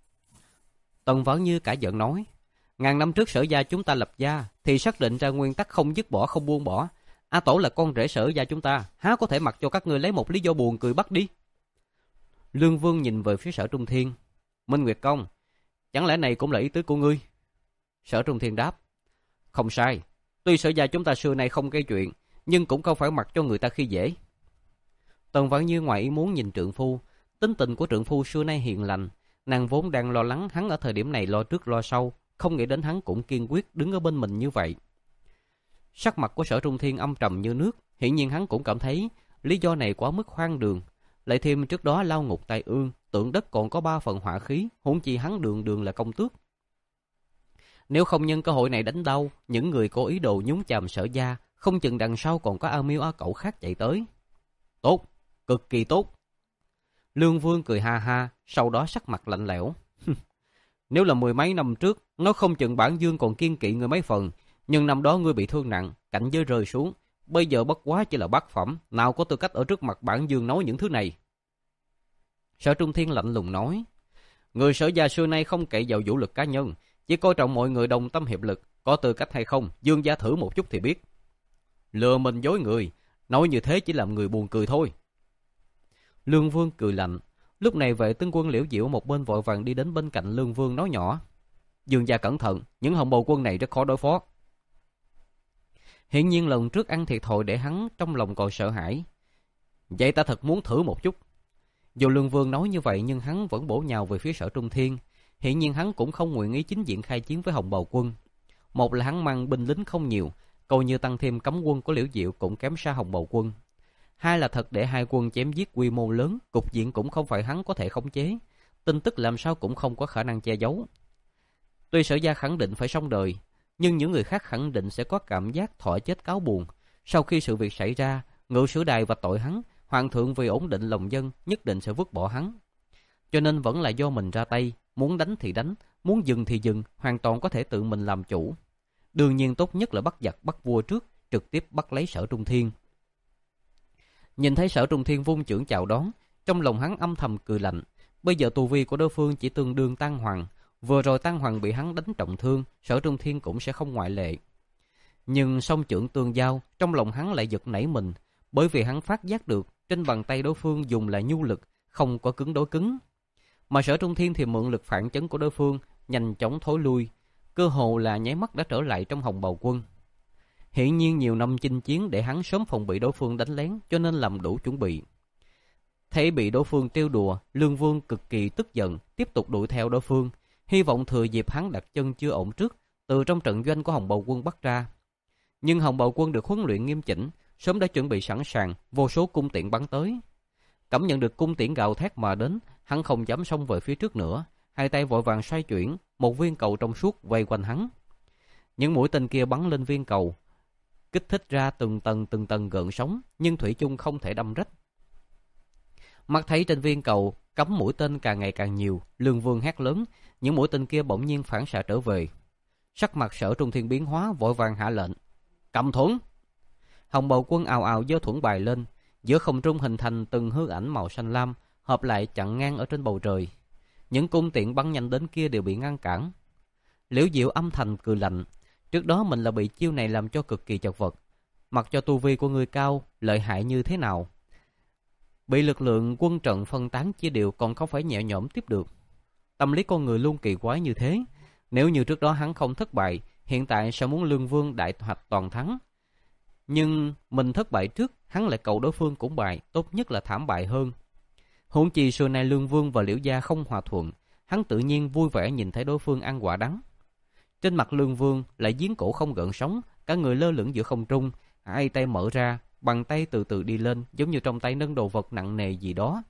Tần Vãn Như cả giận nói: "Ngàn năm trước Sở gia chúng ta lập gia thì xác định ra nguyên tắc không dứt bỏ không buông bỏ. A Tổ là con rể Sở gia chúng ta, há có thể mặc cho các ngươi lấy một lý do buồn cười bắt đi?" Lương Vương nhìn về phía Sở Trung Thiên: "Minh Nguyệt Công, chẳng lẽ này cũng là ý tứ của ngươi?" Sở Trung Thiên đáp. Không sai, tuy Sở gia chúng ta xưa nay không gây chuyện, nhưng cũng không phải mặc cho người ta khi dễ. Tần Vãn Như ngoài ý muốn nhìn trượng phu, tính tình của trượng phu xưa nay hiền lành, nàng vốn đang lo lắng hắn ở thời điểm này lo trước lo sau, không nghĩ đến hắn cũng kiên quyết đứng ở bên mình như vậy. Sắc mặt của Sở Trung Thiên âm trầm như nước, hiển nhiên hắn cũng cảm thấy lý do này quá mức hoang đường, lại thêm trước đó lao ngục tai ương, tượng đất còn có ba phần hỏa khí, huống chi hắn đường đường là công tước. Nếu không nhân cơ hội này đánh đau những người có ý đồ nhúng chàm Sở gia, không chừng đằng sau còn có A Miêu A Cẩu khác chạy tới. Tốt, cực kỳ tốt. Lương Vương cười ha ha, sau đó sắc mặt lạnh lẽo. Nếu là mười mấy năm trước, nó không chừng bản Dương còn kiên kỵ người mấy phần, nhưng năm đó ngươi bị thương nặng, cảnh giới rơi xuống, bây giờ bất quá chỉ là bát phẩm, nào có tư cách ở trước mặt bản Dương nói những thứ này. Sở Trung Thiên lạnh lùng nói, người Sở gia xưa nay không cậy vào vũ lực cá nhân, chỉ coi trọng mọi người đồng tâm hiệp lực, có tư cách hay không, Dương gia thử một chút thì biết. Lừa mình dối người, nói như thế chỉ làm người buồn cười thôi. Lương Vương cười lạnh. Lúc này vệ tướng quân Liễu Diệu một bên vội vàng đi đến bên cạnh Lương Vương nói nhỏ, Dương gia cẩn thận, những hồng bào quân này rất khó đối phó. Hiển nhiên lần trước ăn thiệt thòi để hắn trong lòng còn sợ hãi. Vậy ta thật muốn thử một chút. Dù Lương Vương nói như vậy nhưng hắn vẫn bổ nhào về phía Sở Trung Thiên. Hiển nhiên hắn cũng không nguyện ý chính diện khai chiến với hồng bào quân. Một là hắn mang binh lính không nhiều, coi như tăng thêm cấm quân của Liễu Diệu cũng kém xa hồng bào quân. Hai là thật để hai quân chém giết quy mô lớn, cục diện cũng không phải hắn có thể khống chế, tin tức làm sao cũng không có khả năng che giấu. Tuy Sở gia khẳng định phải xong đời, nhưng những người khác khẳng định sẽ có cảm giác thọ chết cáo buồn. Sau khi sự việc xảy ra, ngự sử đài và tội hắn, hoàng thượng vì ổn định lòng dân nhất định sẽ vứt bỏ hắn. Cho nên vẫn là do mình ra tay, muốn đánh thì đánh, muốn dừng thì dừng, hoàn toàn có thể tự mình làm chủ. Đương nhiên tốt nhất là bắt giặc bắt vua trước, trực tiếp bắt lấy Sở Trung Thiên. Nhìn thấy Sở Trung Thiên vung chưởng chào đón, trong lòng hắn âm thầm cười lạnh. Bây giờ tu vi của đối phương chỉ tương đương Tăng Hoàng, vừa rồi Tăng Hoàng bị hắn đánh trọng thương, Sở Trung Thiên cũng sẽ không ngoại lệ. Nhưng song chưởng tương giao, trong lòng hắn lại giật nảy mình, bởi vì hắn phát giác được trên bàn tay đối phương dùng là nhu lực, không có cứng đối cứng. Mà Sở Trung Thiên thì mượn lực phản chấn của đối phương, nhanh chóng thối lui, cơ hồ là nháy mắt đã trở lại trong hồng bào quân. Hiển nhiên nhiều năm chinh chiến để hắn sớm phòng bị đối phương đánh lén, cho nên làm đủ chuẩn bị. Thấy bị đối phương trêu đùa, Lương Vương cực kỳ tức giận, tiếp tục đuổi theo đối phương, hy vọng thừa dịp hắn đặt chân chưa ổn trước, từ trong trận doanh của hồng bào quân bắt ra. Nhưng hồng bào quân được huấn luyện nghiêm chỉnh, sớm đã chuẩn bị sẵn sàng, vô số cung tiễn bắn tới. Cảm nhận được cung tiễn gào thét mà đến, hắn không dám xông về phía trước nữa, hai tay vội vàng xoay chuyển, một viên cầu trong suốt vây quanh hắn. Những mũi tên kia bắn lên viên cầu, kích thích ra từng tầng từng tầng gợn sóng, nhưng thủy chung không thể đâm rách. Mắt thấy trên viên cầu cắm mũi tên càng ngày càng nhiều, Lương Vương hét lớn, những mũi tên kia bỗng nhiên phản xạ trở về. Sắc mặt Sở Trung Thiên biến hóa, vội vàng hạ lệnh, cầm thuẫn. Hồng bào quân ào ào giơ thuẫn bài lên, giữa không trung hình thành từng hư ảnh màu xanh lam, hợp lại chặn ngang ở trên bầu trời. Những cung tiễn bắn nhanh đến kia đều bị ngăn cản. Liễu Diệu âm thầm cười lạnh, trước đó mình là bị chiêu này làm cho cực kỳ chật vật. Mặc cho tu vi của người cao, lợi hại như thế nào, bị lực lượng quân trận phân tán chia đều còn không phải nhẹ nhõm tiếp được. Tâm lý con người luôn kỳ quái như thế. Nếu như trước đó hắn không thất bại, hiện tại sẽ muốn Lương Vương đại hoạch toàn thắng. Nhưng mình thất bại trước, hắn lại cầu đối phương cũng bại, tốt nhất là thảm bại hơn. Huống chi xưa nay Lương Vương và Liễu gia không hòa thuận, hắn tự nhiên vui vẻ nhìn thấy đối phương ăn quả đắng. Trên mặt Lương Vương lại giếng cổ không gợn sóng, cả người lơ lửng giữa không trung, hai tay mở ra, bàn tay từ từ đi lên, giống như trong tay nâng đồ vật nặng nề gì đó.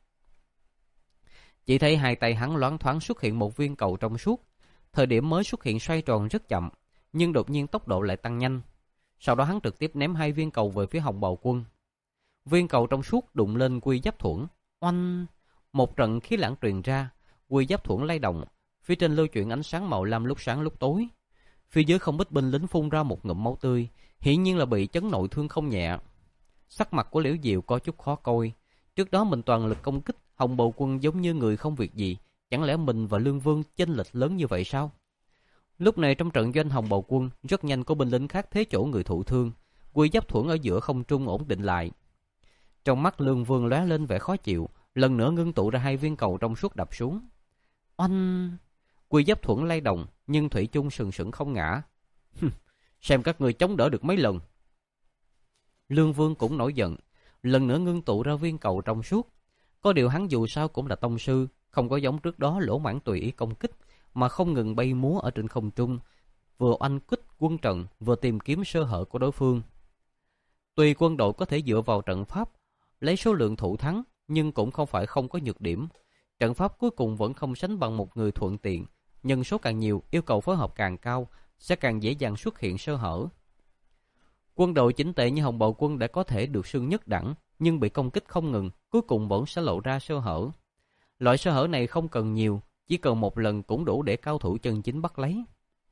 Chỉ thấy hai tay hắn loáng thoáng xuất hiện một viên cầu trong suốt. Thời điểm mới xuất hiện xoay tròn rất chậm, nhưng đột nhiên tốc độ lại tăng nhanh. Sau đó hắn trực tiếp ném hai viên cầu về phía hồng bào quân. Viên cầu trong suốt đụng lên quy giáp thuẫn, oanh, một trận khí lãng truyền ra, quy giáp thuẫn lay động, phía trên lưu chuyển ánh sáng màu lam lúc sáng lúc tối. Phía dưới không ít binh lính phun ra một ngụm máu tươi, hiển nhiên là bị chấn nội thương không nhẹ. Sắc mặt của Liễu Diệu có chút khó coi. Trước đó mình toàn lực công kích, hồng bào quân giống như người không việc gì, chẳng lẽ mình và Lương Vương chênh lệch lớn như vậy sao? Lúc này trong trận doanh hồng bào quân, rất nhanh có binh lính khác thế chỗ người thụ thương, quy giáp thuẫn ở giữa không trung ổn định lại. Trong mắt Lương Vương lóe lên vẻ khó chịu, lần nữa ngưng tụ ra hai viên cầu trong suốt đập xuống. Oanh! Quy giáp thuẫn lay động, nhưng thủy chung sừng sững không ngã. Xem các ngươi chống đỡ được mấy lần. Lương Vương cũng nổi giận, lần nữa ngưng tụ ra viên cầu trong suốt. Có điều hắn dù sao cũng là tông sư, không có giống trước đó lỗ mãng tùy ý công kích, mà không ngừng bay múa ở trên không trung, vừa oanh kích quân trận, vừa tìm kiếm sơ hở của đối phương. Tuy quân đội có thể dựa vào trận pháp lấy số lượng thủ thắng, nhưng cũng không phải không có nhược điểm. Trận pháp cuối cùng vẫn không sánh bằng một người thuận tiện, nhân số càng nhiều, yêu cầu phối hợp càng cao, sẽ càng dễ dàng xuất hiện sơ hở. Quân đội chỉnh tề như Hồng Bào quân đã có thể được xưng nhất đẳng, nhưng bị công kích không ngừng, cuối cùng vẫn sẽ lộ ra sơ hở. Loại sơ hở này không cần nhiều, chỉ cần một lần cũng đủ để cao thủ chân chính bắt lấy.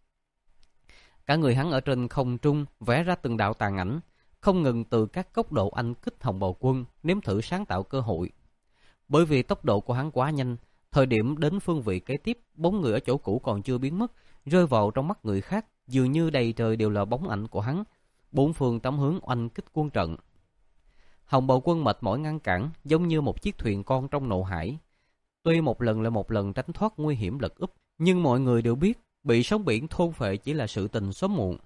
Cả người hắn ở trên không trung vẽ ra từng đạo tàn ảnh, không ngừng từ các góc độ anh kích Hồng Bào quân, nếm thử sáng tạo cơ hội. Bởi vì tốc độ của hắn quá nhanh, thời điểm đến phương vị kế tiếp, bóng người ở chỗ cũ còn chưa biến mất, rơi vào trong mắt người khác, dường như đầy trời đều là bóng ảnh của hắn, bốn phương tám hướng oanh kích quân trận. Hồng Bào quân mệt mỏi ngăn cản, giống như một chiếc thuyền con trong nộ hải. Tuy một lần lại một lần tránh thoát nguy hiểm lật úp, nhưng mọi người đều biết bị sóng biển thôn phệ chỉ là sự tình sớm muộn.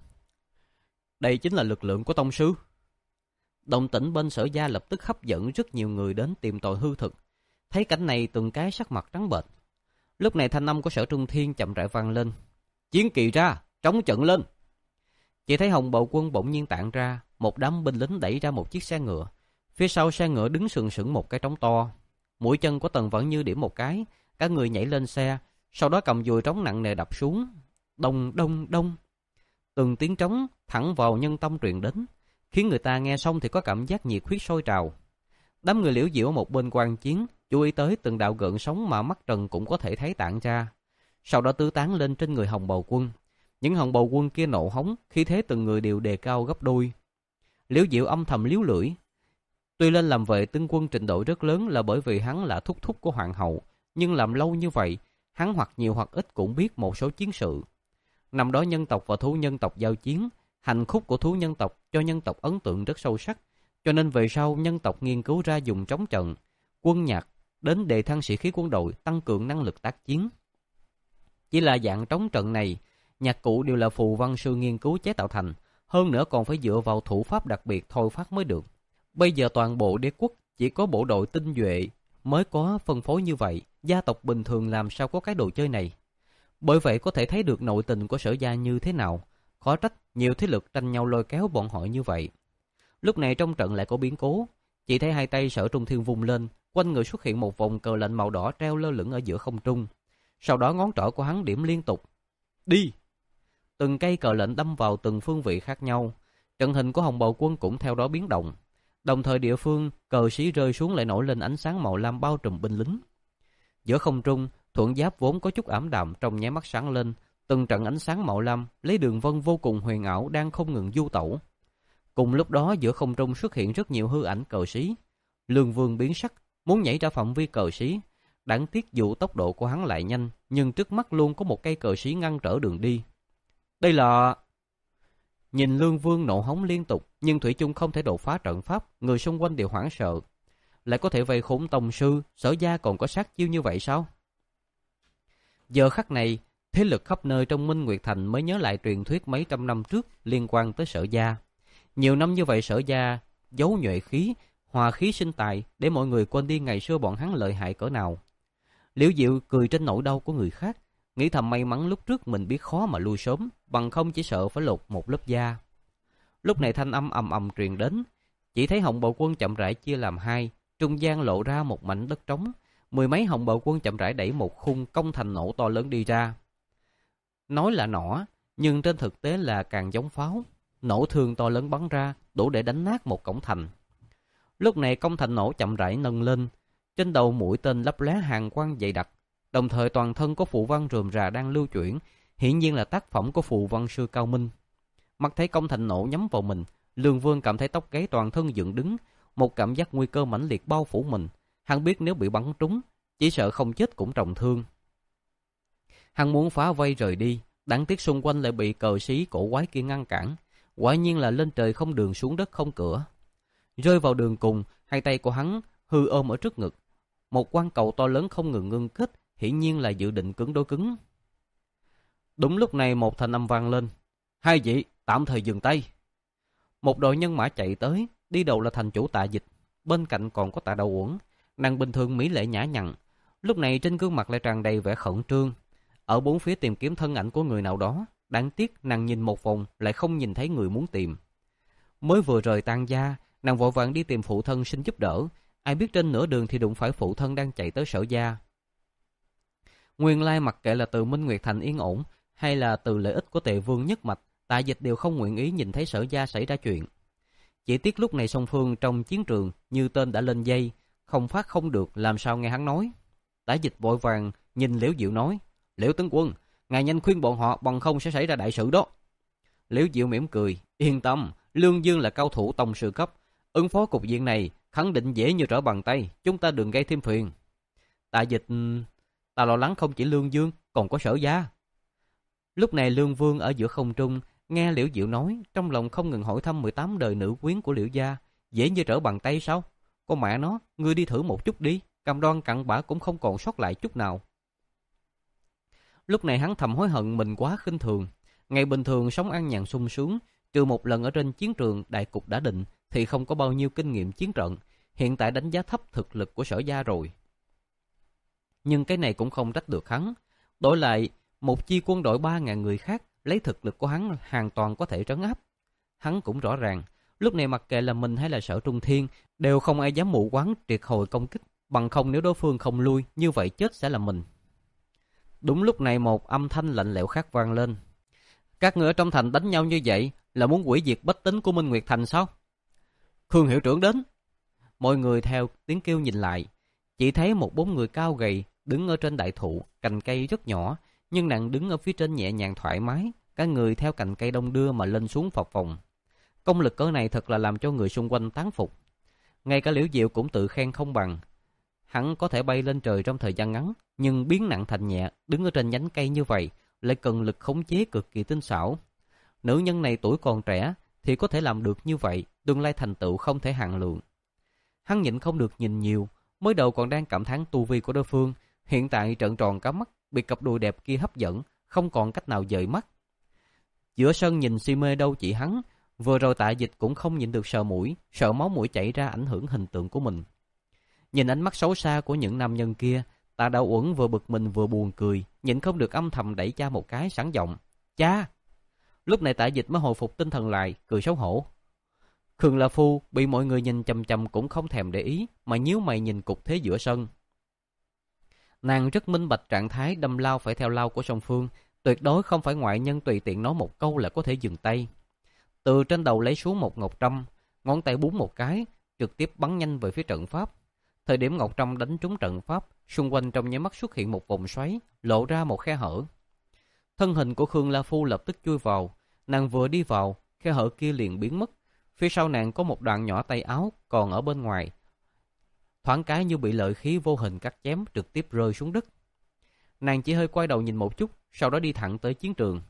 Đây chính là lực lượng của tông sư. Động tĩnh bên Sở Gia lập tức hấp dẫn rất nhiều người đến tìm tòi hư thực. Thấy cảnh này từng cái sắc mặt trắng bệch. Lúc này thanh âm của Sở Trung Thiên chậm rãi vang lên. Chiến kỳ ra, trống trận lên. Chỉ thấy Hồng Bào quân bỗng nhiên tản ra, một đám binh lính đẩy ra một chiếc xe ngựa. Phía sau xe ngựa đứng sừng sững một cái trống to. Mũi chân của Tần Vẫn Như điểm một cái, cả người nhảy lên xe, sau đó cầm dùi trống nặng nề đập xuống. Đông đông đông. Từng tiếng trống thẳng vào nhân tâm truyền đến, khiến người ta nghe xong thì có cảm giác nhiệt huyết sôi trào. Đám người Liễu Diệu ở một bên quan chiến, chú ý tới từng đạo gợn sóng mà mắt trần cũng có thể thấy tản ra, sau đó tứ tán lên trên người Hồng Bào quân. Những Hồng Bào quân kia nộ hống, khi thế từng người đều đề cao gấp đôi. Liễu Diệu âm thầm liếu lưỡi. Tuy lên làm vệ tướng quân trình độ rất lớn là bởi vì hắn là thúc thúc của hoàng hậu, nhưng làm lâu như vậy, hắn hoặc nhiều hoặc ít cũng biết một số chiến sự. Năm đó nhân tộc và thú nhân tộc giao chiến, hành khúc của thú nhân tộc cho nhân tộc ấn tượng rất sâu sắc, cho nên về sau nhân tộc nghiên cứu ra dùng trống trận, quân nhạc đến đề thăng sĩ khí quân đội, tăng cường năng lực tác chiến. Chỉ là dạng trống trận này, nhạc cụ đều là phù văn sư nghiên cứu chế tạo thành, hơn nữa còn phải dựa vào thủ pháp đặc biệt thôi phát mới được. Bây giờ toàn bộ đế quốc chỉ có bộ đội tinh nhuệ mới có phân phối như vậy, gia tộc bình thường làm sao có cái đồ chơi này. Bởi vậy có thể thấy được nội tình của Sở Gia như thế nào, khó trách nhiều thế lực tranh nhau lôi kéo bọn họ như vậy. Lúc này trong trận lại có biến cố, chỉ thấy hai tay Sở Trung Thiên vung lên, quanh người xuất hiện một vòng cờ lệnh màu đỏ treo lơ lửng ở giữa không trung. Sau đó ngón trỏ của hắn điểm liên tục. Đi! Từng cây cờ lệnh đâm vào từng phương vị khác nhau, trận hình của Hồng Bào quân cũng theo đó biến động. Đồng thời địa phương cờ sĩ rơi xuống lại nổi lên ánh sáng màu lam bao trùm binh lính. Giữa không trung, Thuận Giáp vốn có chút ảm đạm trong nháy mắt sáng lên, từng trận ánh sáng màu lam lấy đường vân vô cùng huyền ảo đang không ngừng du tẩu. Cùng lúc đó giữa không trung xuất hiện rất nhiều hư ảnh cờ sĩ. Lương Vương biến sắc, muốn nhảy ra phạm vi cờ sĩ. Đáng tiếc dù tốc độ của hắn lại nhanh, nhưng trước mắt luôn có một cây cờ sĩ ngăn trở đường đi. Đây là... Nhìn Lương Vương nộ hống liên tục, nhưng thủy chung không thể đột phá trận pháp, người xung quanh đều hoảng sợ. Lại có thể vây khốn tông sư, Sở Gia còn có sát chiêu như vậy sao? Giờ khắc này, thế lực khắp nơi trong Minh Nguyệt Thành mới nhớ lại truyền thuyết mấy trăm năm trước liên quan tới Sở Gia. Nhiều năm như vậy Sở Gia giấu nhuệ khí, hòa khí sinh tài để mọi người quên đi ngày xưa bọn hắn lợi hại cỡ nào. Liễu Diệu cười trên nỗi đau của người khác, nghĩ thầm may mắn lúc trước mình biết khó mà lui sớm, bằng không chỉ sợ phải lột một lớp da. Lúc này thanh âm ầm ầm truyền đến, chỉ thấy Hồng Bào quân chậm rãi chia làm hai, trung gian lộ ra một mảnh đất trống, mười mấy Hồng Bào quân chậm rãi đẩy một khung công thành nổ to lớn đi ra. Nói là nỏ, nhưng trên thực tế là càng giống pháo, nổ thường to lớn bắn ra, đủ để đánh nát một cổng thành. Lúc này công thành nổ chậm rãi nâng lên, trên đầu mũi tên lấp lóe hàng quang dày đặc, đồng thời toàn thân có phù văn rườm rà đang lưu chuyển, hiển nhiên là tác phẩm của phù văn sư cao minh. Mắt thấy công thành nổ nhắm vào mình, Lương Vương cảm thấy tóc gáy toàn thân dựng đứng, một cảm giác nguy cơ mãnh liệt bao phủ mình. Hắn biết nếu bị bắn trúng, chỉ sợ không chết cũng trọng thương. Hắn muốn phá vây rời đi, đáng tiếc xung quanh lại bị cờ sĩ cổ quái kia ngăn cản. Quả nhiên là lên trời không đường, xuống đất không cửa. Rơi vào đường cùng, hai tay của hắn hư ôm ở trước ngực. Một quan cầu to lớn không ngừng ngưng kết, hiển nhiên là dự định cứng đối cứng. Đúng lúc này một thanh âm vang lên. Hai vị, tạm thời dừng tay. Một đội nhân mã chạy tới, đi đầu là thành chủ Tạ Dịch. Bên cạnh còn có Tạ Đậu Uẩn. Nàng bình thường mỹ lệ nhã nhặn, lúc này trên gương mặt lại tràn đầy vẻ khẩn trương. Ở bốn phía tìm kiếm thân ảnh của người nào đó. Đáng tiếc nàng nhìn một vòng lại không nhìn thấy người muốn tìm. Mới vừa rời Tang gia, nàng vội vàng đi tìm phụ thân xin giúp đỡ. Ai biết trên nửa đường thì đụng phải phụ thân đang chạy tới Sở gia. Nguyên lai mặc kệ là từ Minh Nguyệt Thành yên ổn hay là từ lợi ích của Tề Vương nhất mạch, Tạ Dịch đều không nguyện ý nhìn thấy Sở gia xảy ra chuyện. Chỉ tiếc lúc này song phương trong chiến trường như tên đã lên dây, không phát không được, làm sao nghe hắn nói. Tạ Dịch vội vàng nhìn Liễu Diệu nói: Liễu tướng quân, ngài nhanh khuyên bọn họ, bằng không sẽ xảy ra đại sự đó. Liễu Diệu mỉm cười: Yên tâm, Lương Dương là cao thủ tông sư cấp, ứng phó cục diện này khẳng định dễ như trở bàn tay, chúng ta đừng gây thêm phiền. Tạ Dịch: Ta lo lắng không chỉ Lương Dương, còn có Sở gia. Lúc này Lương Vương ở giữa không trung nghe Liễu Diệu nói, trong lòng không ngừng hỏi thăm mười tám đời nữ quyến của Liễu gia, dễ như trở bàn tay sao? Con mẹ nó, ngươi đi thử một chút đi, cam đoan cặn bã cũng không còn sót lại chút nào. Lúc này hắn thầm hối hận mình quá khinh thường. Ngày bình thường sống ăn nhàn sung sướng, trừ một lần ở trên chiến trường đại cục đã định thì không có bao nhiêu kinh nghiệm chiến trận. Hiện tại đánh giá thấp thực lực của Sở gia rồi. Nhưng cái này cũng không trách được hắn. Đổi lại một chi quân đội ba ngàn người khác, lấy thực lực của hắn hoàn toàn có thể trấn áp. Hắn cũng rõ ràng, lúc này mặc kệ là mình hay là Sở Trung Thiên, đều không ai dám mù quáng triệt hồi công kích. Bằng không nếu đối phương không lui, như vậy chết sẽ là mình. Đúng lúc này một âm thanh lạnh lẽo khác vang lên. Các người ở trong thành đánh nhau như vậy là muốn hủy diệt bách tính của Minh Nguyệt Thành sao? Khương hiệu trưởng đến. Mọi người theo tiếng kêu nhìn lại, chỉ thấy một bốn người cao gầy đứng ở trên đại thụ, cành cây rất nhỏ, nhưng nàng đứng ở phía trên nhẹ nhàng thoải mái, các người theo cành cây đông đưa mà lên xuống phập phồng. Công lực cỡ này thật là làm cho người xung quanh tán phục. Ngay cả Liễu Diệu cũng tự khen không bằng. Hắn có thể bay lên trời trong thời gian ngắn, nhưng biến nặng thành nhẹ, đứng ở trên nhánh cây như vậy, lại cần lực khống chế cực kỳ tinh xảo. Nữ nhân này tuổi còn trẻ thì có thể làm được như vậy, tương lai thành tựu không thể hạn lượng. Hắn nhịn không được nhìn nhiều, mới đầu còn đang cảm thán tu vi của đối phương, hiện tại trợn tròn cả mắt, bị cặp đùi đẹp kia hấp dẫn, không còn cách nào dời mắt. Giữa sân nhìn si mê đâu chỉ hắn, vừa rồi Tạ Dịch cũng không nhịn được sờ mũi, sợ máu mũi chảy ra ảnh hưởng hình tượng của mình. Nhìn ánh mắt xấu xa của những nam nhân kia, Tạ Đậu Uẩn vừa bực mình vừa buồn cười, nhịn không được âm thầm đẩy cha một cái sẵn giọng: Cha! Lúc này Tạ Dịch mới hồi phục tinh thần lại, cười xấu hổ. Khương La Phu bị mọi người nhìn chằm chằm cũng không thèm để ý, mà nhíu mày nhìn cục thế giữa sân. Nàng rất minh bạch trạng thái đâm lao phải theo lao của song phương, tuyệt đối không phải ngoại nhân tùy tiện nói một câu là có thể dừng tay. Từ trên đầu lấy xuống một ngọc trăm, ngón tay búng một cái, trực tiếp bắn nhanh về phía trận pháp. Thời điểm ngọc trăm đánh trúng trận pháp, xung quanh trong nháy mắt xuất hiện một vòng xoáy, lộ ra một khe hở. Thân hình của Khương La Phu lập tức chui vào, nàng vừa đi vào, khe hở kia liền biến mất. Phía sau nàng có một đoạn nhỏ tay áo còn ở bên ngoài, thoáng cái như bị lợi khí vô hình cắt chém, trực tiếp rơi xuống đất. Nàng chỉ hơi quay đầu nhìn một chút, sau đó đi thẳng tới chiến trường.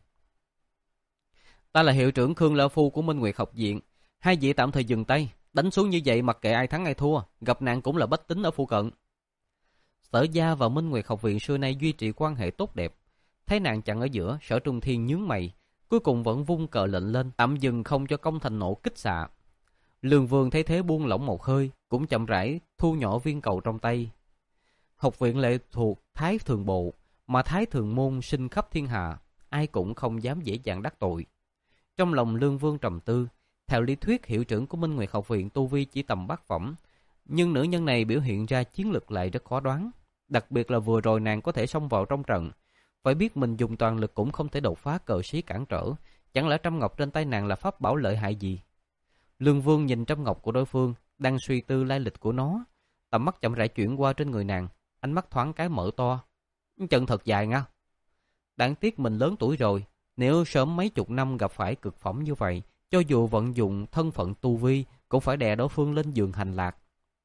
Ta là hiệu trưởng Khương La Phu của Minh Nguyệt học viện, hai vị tạm thời dừng tay, đánh xuống như vậy mặc kệ ai thắng ai thua, gặp nạn cũng là bách tính ở phụ cận. Sở gia và Minh Nguyệt học viện xưa nay duy trì quan hệ tốt đẹp, thấy nàng chặn ở giữa, Sở Trung Thiên nhướng mày, cuối cùng vẫn vung cờ lệnh lên, tạm dừng không cho công thành nổ kích xạ. Lương Vương thấy thế buông lỏng một hơi, cũng chậm rãi thu nhỏ viên cầu trong tay. Học viện lệ thuộc Thái Thường Bộ, mà Thái Thường môn sinh khắp thiên hạ, ai cũng không dám dễ dàng đắc tội. Trong lòng Lương Vương trầm tư, theo lý thuyết hiệu trưởng của Minh Nguyệt học viện tu vi chỉ tầm bát phẩm, nhưng nữ nhân này biểu hiện ra chiến lực lại rất khó đoán, đặc biệt là vừa rồi nàng có thể xông vào trong trận, phải biết mình dùng toàn lực cũng không thể đột phá cờ sĩ cản trở, chẳng lẽ Trâm Ngọc trên tay nàng là pháp bảo lợi hại gì? Lương Vương nhìn Trâm Ngọc của đối phương, đang suy tư lai lịch của nó, tầm mắt chậm rãi chuyển qua trên người nàng, ánh mắt thoáng cái mở to. Chân thật dài nga. Đáng tiếc mình lớn tuổi rồi, nếu sớm mấy chục năm gặp phải cực phẩm như vậy, cho dù vận dụng thân phận tu vi, cũng phải đè đối phương lên giường hành lạc.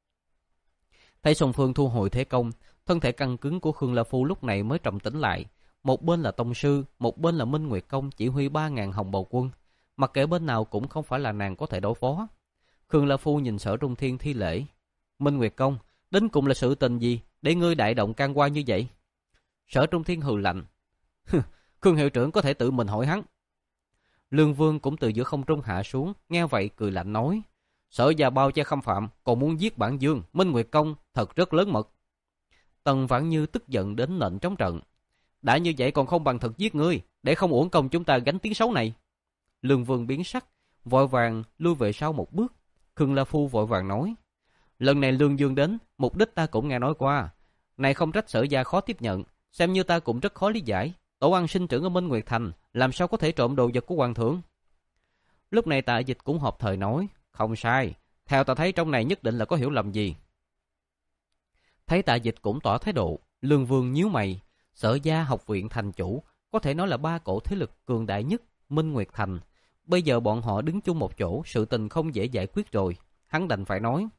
Thấy song phương thu hồi thế công, thân thể căng cứng của Khương La Phu lúc này mới trầm tĩnh lại. Một bên là tông sư, một bên là Minh Nguyệt Công chỉ huy ba ngàn hồng bào quân, mặc kệ bên nào cũng không phải là nàng có thể đối phó. Khương La Phu nhìn Sở Trung Thiên thi lễ: Minh Nguyệt Công, đến cùng là sự tình gì để ngươi đại động can qua như vậy? Sở Trung Thiên hừ lạnh: Khương Khương hiệu trưởng có thể tự mình hỏi hắn. Lương Vương cũng từ giữa không trung hạ xuống, nghe vậy cười lạnh nói: Sở gia bao che khâm phạm, còn muốn giết bản Dương, Minh Nguyệt Công, thật rất lớn mật. Tần Vãn Như tức giận đến nện trống trận. Đã như vậy còn không bằng thật giết ngươi, để không uổng công chúng ta gánh tiếng xấu này. Lương Vương biến sắc, vội vàng lui về sau một bước. Khương La Phu vội vàng nói: Lần này Lương Dương đến, mục đích ta cũng nghe nói qua. Này không trách Sở gia khó tiếp nhận, xem như ta cũng rất khó lý giải. Tổ Ăn sinh trưởng ở Minh Nguyệt Thành, làm sao có thể trộm đồ vật của hoàng thượng? Lúc này Tạ Dịch cũng hợp thời nói: Không sai, theo ta thấy trong này nhất định là có hiểu lầm gì. Thấy Tạ Dịch cũng tỏ thái độ, Lương Vương nhíu mày. Sở gia học viện thành chủ, có thể nói là ba cổ thế lực cường đại nhất Minh Nguyệt Thành. Bây giờ bọn họ đứng chung một chỗ, sự tình không dễ giải quyết rồi. Hắn đành phải nói: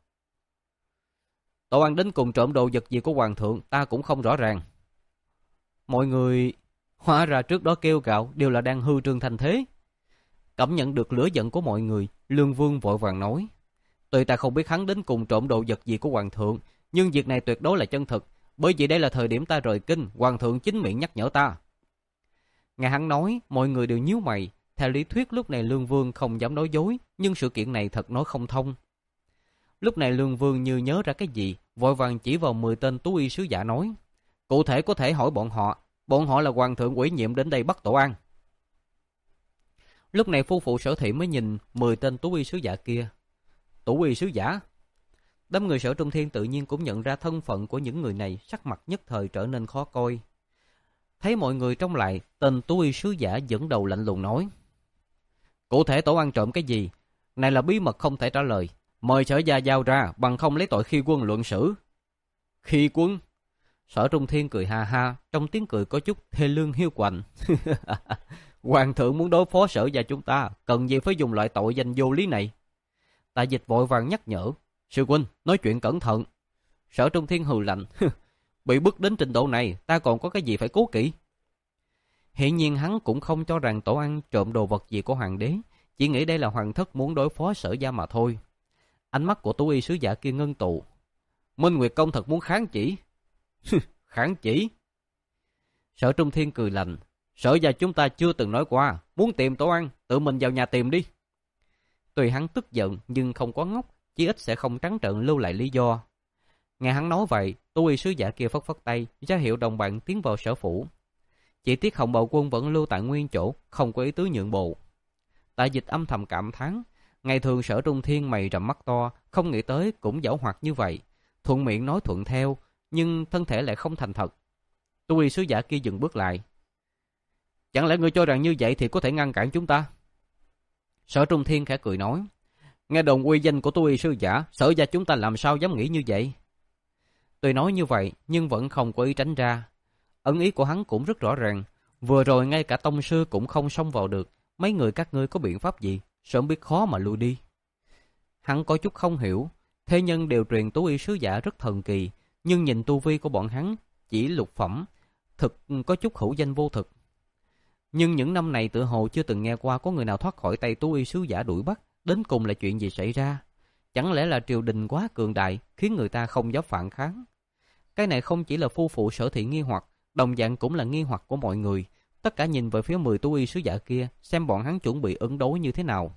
Tổ Ăn đến cùng trộm đồ vật gì của hoàng thượng, ta cũng không rõ ràng. Mọi người hóa ra trước đó kêu gạo đều là đang hư trương thành thế. Cảm nhận được lửa giận của mọi người, Lương Vương vội vàng nói: Tuy ta không biết hắn đến cùng trộm đồ vật gì của hoàng thượng, nhưng việc này tuyệt đối là chân thực, bởi vì đây là thời điểm ta rời kinh, hoàng thượng chính miệng nhắc nhở ta. Nghe hắn nói, mọi người đều nhíu mày. Theo lý thuyết lúc này Lương Vương không dám nói dối, nhưng sự kiện này thật nói không thông. Lúc này Lương Vương như nhớ ra cái gì, vội vàng chỉ vào mười tên tú y sứ giả nói: Cụ thể có thể hỏi bọn họ, bọn họ là hoàng thượng ủy nhiệm đến đây bắt Tổ An. Lúc này phu phụ Sở Thị mới nhìn mười tên tú y sứ giả kia. Tú y sứ giả? Đám người Sở Trung Thiên tự nhiên cũng nhận ra thân phận của những người này, sắc mặt nhất thời trở nên khó coi. Thấy mọi người trông lại, tên tú y sứ giả dẫn đầu lạnh lùng nói: Cụ thể Tổ An trộm cái gì? Này là bí mật không thể trả lời. Mời Sở gia giao ra, bằng không lấy tội khi quân luận xử. Khi quân? Sở Trung Thiên cười ha ha, trong tiếng cười có chút thê lương hiu quạnh. Hoàng thượng muốn đối phó Sở gia chúng ta, cần gì phải dùng loại tội danh vô lý này? Tạ Dịch vội vàng nhắc nhở: Sư huynh, nói chuyện cẩn thận. Sở Trung Thiên hừ lạnh: Bị bức đến trình độ này, ta còn có cái gì phải cố kỵ? Hiển nhiên hắn cũng không cho rằng Tổ Ăn trộm đồ vật gì của hoàng đế, chỉ nghĩ đây là hoàng thất muốn đối phó Sở gia mà thôi. Ánh mắt của tú y sứ giả kia ngưng tụ. Minh Nguyệt Công thật muốn kháng chỉ? Kháng chỉ? Sở Trung Thiên cười lạnh: Sở gia chúng ta chưa từng nói qua, muốn tìm Tổ Ăn, tự mình vào nhà tìm đi. Tuy hắn tức giận nhưng không có ngốc, chí ít sẽ không trắng trợn lưu lại lý do. Nghe hắn nói vậy, tú y sứ giả kia phất phất tay, ra hiệu đồng bạn tiến vào sở phủ. Chỉ tiếc Hồng Bào Quân vẫn lưu tại nguyên chỗ, không có ý tứ nhượng bộ. Tạ Dịch âm thầm cảm thán, ngày thường Sở Trung Thiên mày rậm mắt to, không nghĩ tới cũng giảo hoạt như vậy, thuận miệng nói thuận theo, nhưng thân thể lại không thành thật. Tu y sứ giả kia dừng bước lại. Chẳng lẽ ngươi cho rằng như vậy thì có thể ngăn cản chúng ta? Sở Trung Thiên khẽ cười nói: Nghe đồn uy danh của tu y sứ giả, Sở gia chúng ta làm sao dám nghĩ như vậy? Tuy nói như vậy, nhưng vẫn không có ý tránh ra. Ẩn ý của hắn cũng rất rõ ràng. Vừa rồi ngay cả tông sư cũng không xông vào được. Mấy người các ngươi có biện pháp gì? Sớm biết khó mà lui đi. Hắn có chút không hiểu. Thế nhân đều truyền tú y sứ giả rất thần kỳ, nhưng nhìn tu vi của bọn hắn chỉ lục phẩm, thực có chút hữu danh vô thực. Nhưng những năm này tựa hồ chưa từng nghe qua có người nào thoát khỏi tay tú y sứ giả đuổi bắt. Đến cùng là chuyện gì xảy ra? Chẳng lẽ là triều đình quá cường đại, khiến người ta không dám phản kháng? Cái này không chỉ là phu phụ Sở Thị nghi hoặc, đồng dạng cũng là nghi hoặc của mọi người. Tất cả nhìn về phía mười tú y sứ giả kia, xem bọn hắn chuẩn bị ứng đối như thế nào.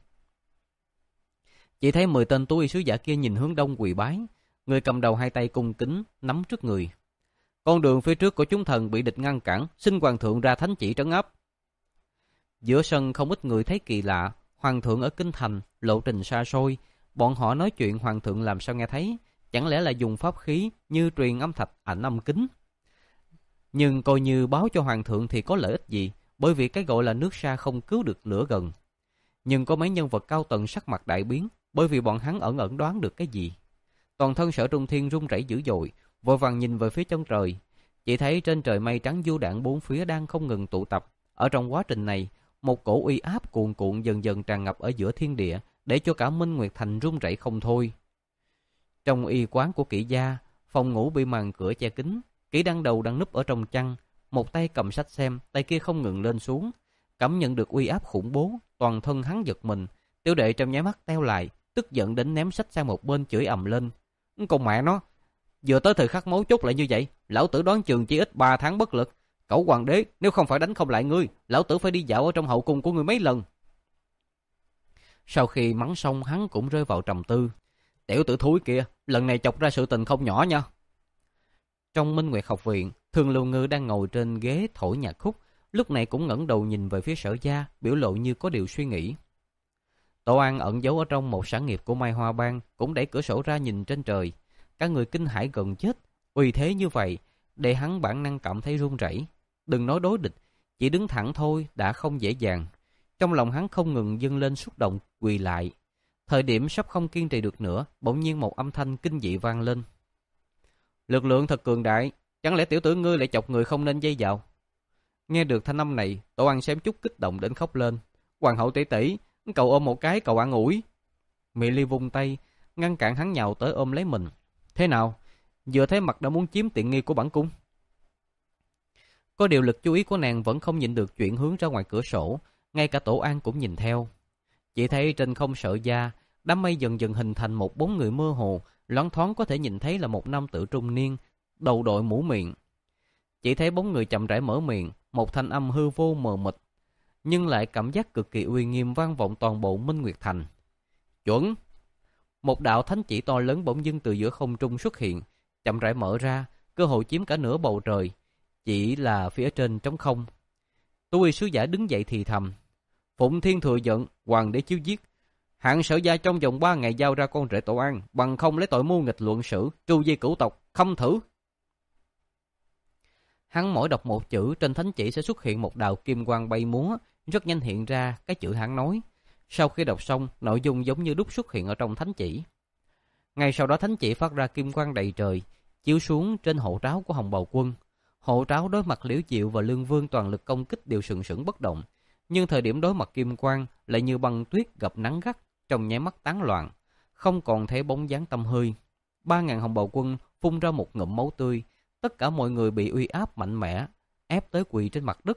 Chỉ thấy mười tên tú y sứ giả kia nhìn hướng đông quỳ bái, người cầm đầu hai tay cung kính nắm trước người. Con đường phía trước của chúng thần bị địch ngăn cản, xin hoàng thượng ra thánh chỉ trấn áp. Giữa sân không ít người thấy kỳ lạ, hoàng thượng ở kinh thành, lộ trình xa xôi, bọn họ nói chuyện hoàng thượng làm sao nghe thấy, chẳng lẽ là dùng pháp khí như truyền âm thạch, ảnh âm kính? Nhưng coi như báo cho hoàng thượng thì có lợi ích gì, bởi vì cái gọi là nước xa không cứu được lửa gần. Nhưng có mấy nhân vật cao tầng sắc mặt đại biến, bởi vì bọn hắn ẩn ẩn đoán được cái gì. Toàn thân Sở Trung Thiên run rẩy dữ dội, vội vàng nhìn về phía chân trời, chỉ thấy trên trời mây trắng du đãng bốn phía đang không ngừng tụ tập. Ở trong quá trình này, một cổ uy áp cuồn cuộn dần dần tràn ngập ở giữa thiên địa, để cho cả Minh Nguyệt Thành run rẩy không thôi. Trong y quán của Kỷ gia, phòng ngủ bị màn cửa che kín, Kỷ đang đầu đang núp ở trong chăn, một tay cầm sách xem, tay kia không ngừng lên xuống. Cảm nhận được uy áp khủng bố, toàn thân hắn giật mình, Tiểu đệ trong nháy mắt teo lại, tức giận đến ném sách sang một bên chửi ầm lên. Con mẹ nó, vừa tới thời khắc mấu chốt lại như vậy, lão tử đoán chừng chỉ ít ba tháng bất lực, Cẩu hoàng đế, nếu không phải đánh không lại ngươi, lão tử phải đi dạo ở trong hậu cung của ngươi mấy lần. Sau khi mắng xong, hắn cũng rơi vào trầm tư. Tiểu tử thúi kia, lần này chọc ra sự tình không nhỏ nha. Trong Minh Nguyệt học viện, Thường Lưu Ngư đang ngồi trên ghế thổi nhạc khúc, lúc này cũng ngẩng đầu nhìn về phía Sở Gia, biểu lộ như có điều suy nghĩ. Tổ An ẩn giấu ở trong một sản nghiệp của Mai Hoa Bang, cũng đẩy cửa sổ ra nhìn trên trời. Cả người kinh hãi gần chết, uy thế như vậy, để hắn bản năng cảm thấy run rẩy. Đừng nói đối địch, chỉ đứng thẳng thôi đã không dễ dàng. Trong lòng hắn không ngừng dâng lên xúc động quỳ lại. Thời điểm sắp không kiên trì được nữa, bỗng nhiên một âm thanh kinh dị vang lên. Lực lượng thật cường đại, chẳng lẽ tiểu tử ngươi lại chọc người không nên dây vào? Nghe được thanh âm này, Tổ An xém chút kích động đến khóc lên. Hoàng hậu tỷ tỷ, cậu ôm một cái cậu an ủi. Mỹ Ly vung tay, ngăn cản hắn nhào tới ôm lấy mình. Thế nào? Vừa thấy mặt đã muốn chiếm tiện nghi của bản cung. Có điều lực chú ý của nàng vẫn không nhịn được chuyển hướng ra ngoài cửa sổ, ngay cả Tổ An cũng nhìn theo. Chỉ thấy trên không Sở Gia, đám mây dần dần hình thành một bóng người mơ hồ, loáng thoáng có thể nhìn thấy là một nam tử trung niên, đầu đội mũ miệng. Chỉ thấy bóng người chậm rãi mở miệng, một thanh âm hư vô mờ mịt, nhưng lại cảm giác cực kỳ uy nghiêm vang vọng toàn bộ Minh Nguyệt Thành. Chuẩn! Một đạo thánh chỉ to lớn bỗng dưng từ giữa không trung xuất hiện, chậm rãi mở ra, cơ hội chiếm cả nửa bầu trời, chỉ là phía trên trống không. Tu Y sứ giả đứng dậy thì thầm. Phụng Thiên thừa giận, hoàng đế chiếu giết. Hạng Sở Gia trong vòng ba ngày giao ra con rể Tổ An, bằng không lấy tội mưu nghịch luận sử, tru di cửu tộc, khâm thử. Hắn mỗi đọc một chữ, trên thánh chỉ sẽ xuất hiện một đạo kim quang bay múa, rất nhanh hiện ra cái chữ hắn nói. Sau khi đọc xong, nội dung giống như đúc xuất hiện ở trong thánh chỉ. Ngay sau đó thánh chỉ phát ra kim quang đầy trời, chiếu xuống trên hộ tráo của Hồng Bào Quân. Hộ tráo đối mặt Liễu Diệu và Lương Vương toàn lực công kích đều sừng sững bất động, nhưng thời điểm đối mặt kim quang lại như băng tuyết gặp nắng gắt, trong nháy mắt tán loạn, không còn thấy bóng dáng tăm hơi. Ba ngàn Hồng Bào Quân phun ra một ngụm máu tươi, tất cả mọi người bị uy áp mạnh mẽ, ép tới quỳ trên mặt đất.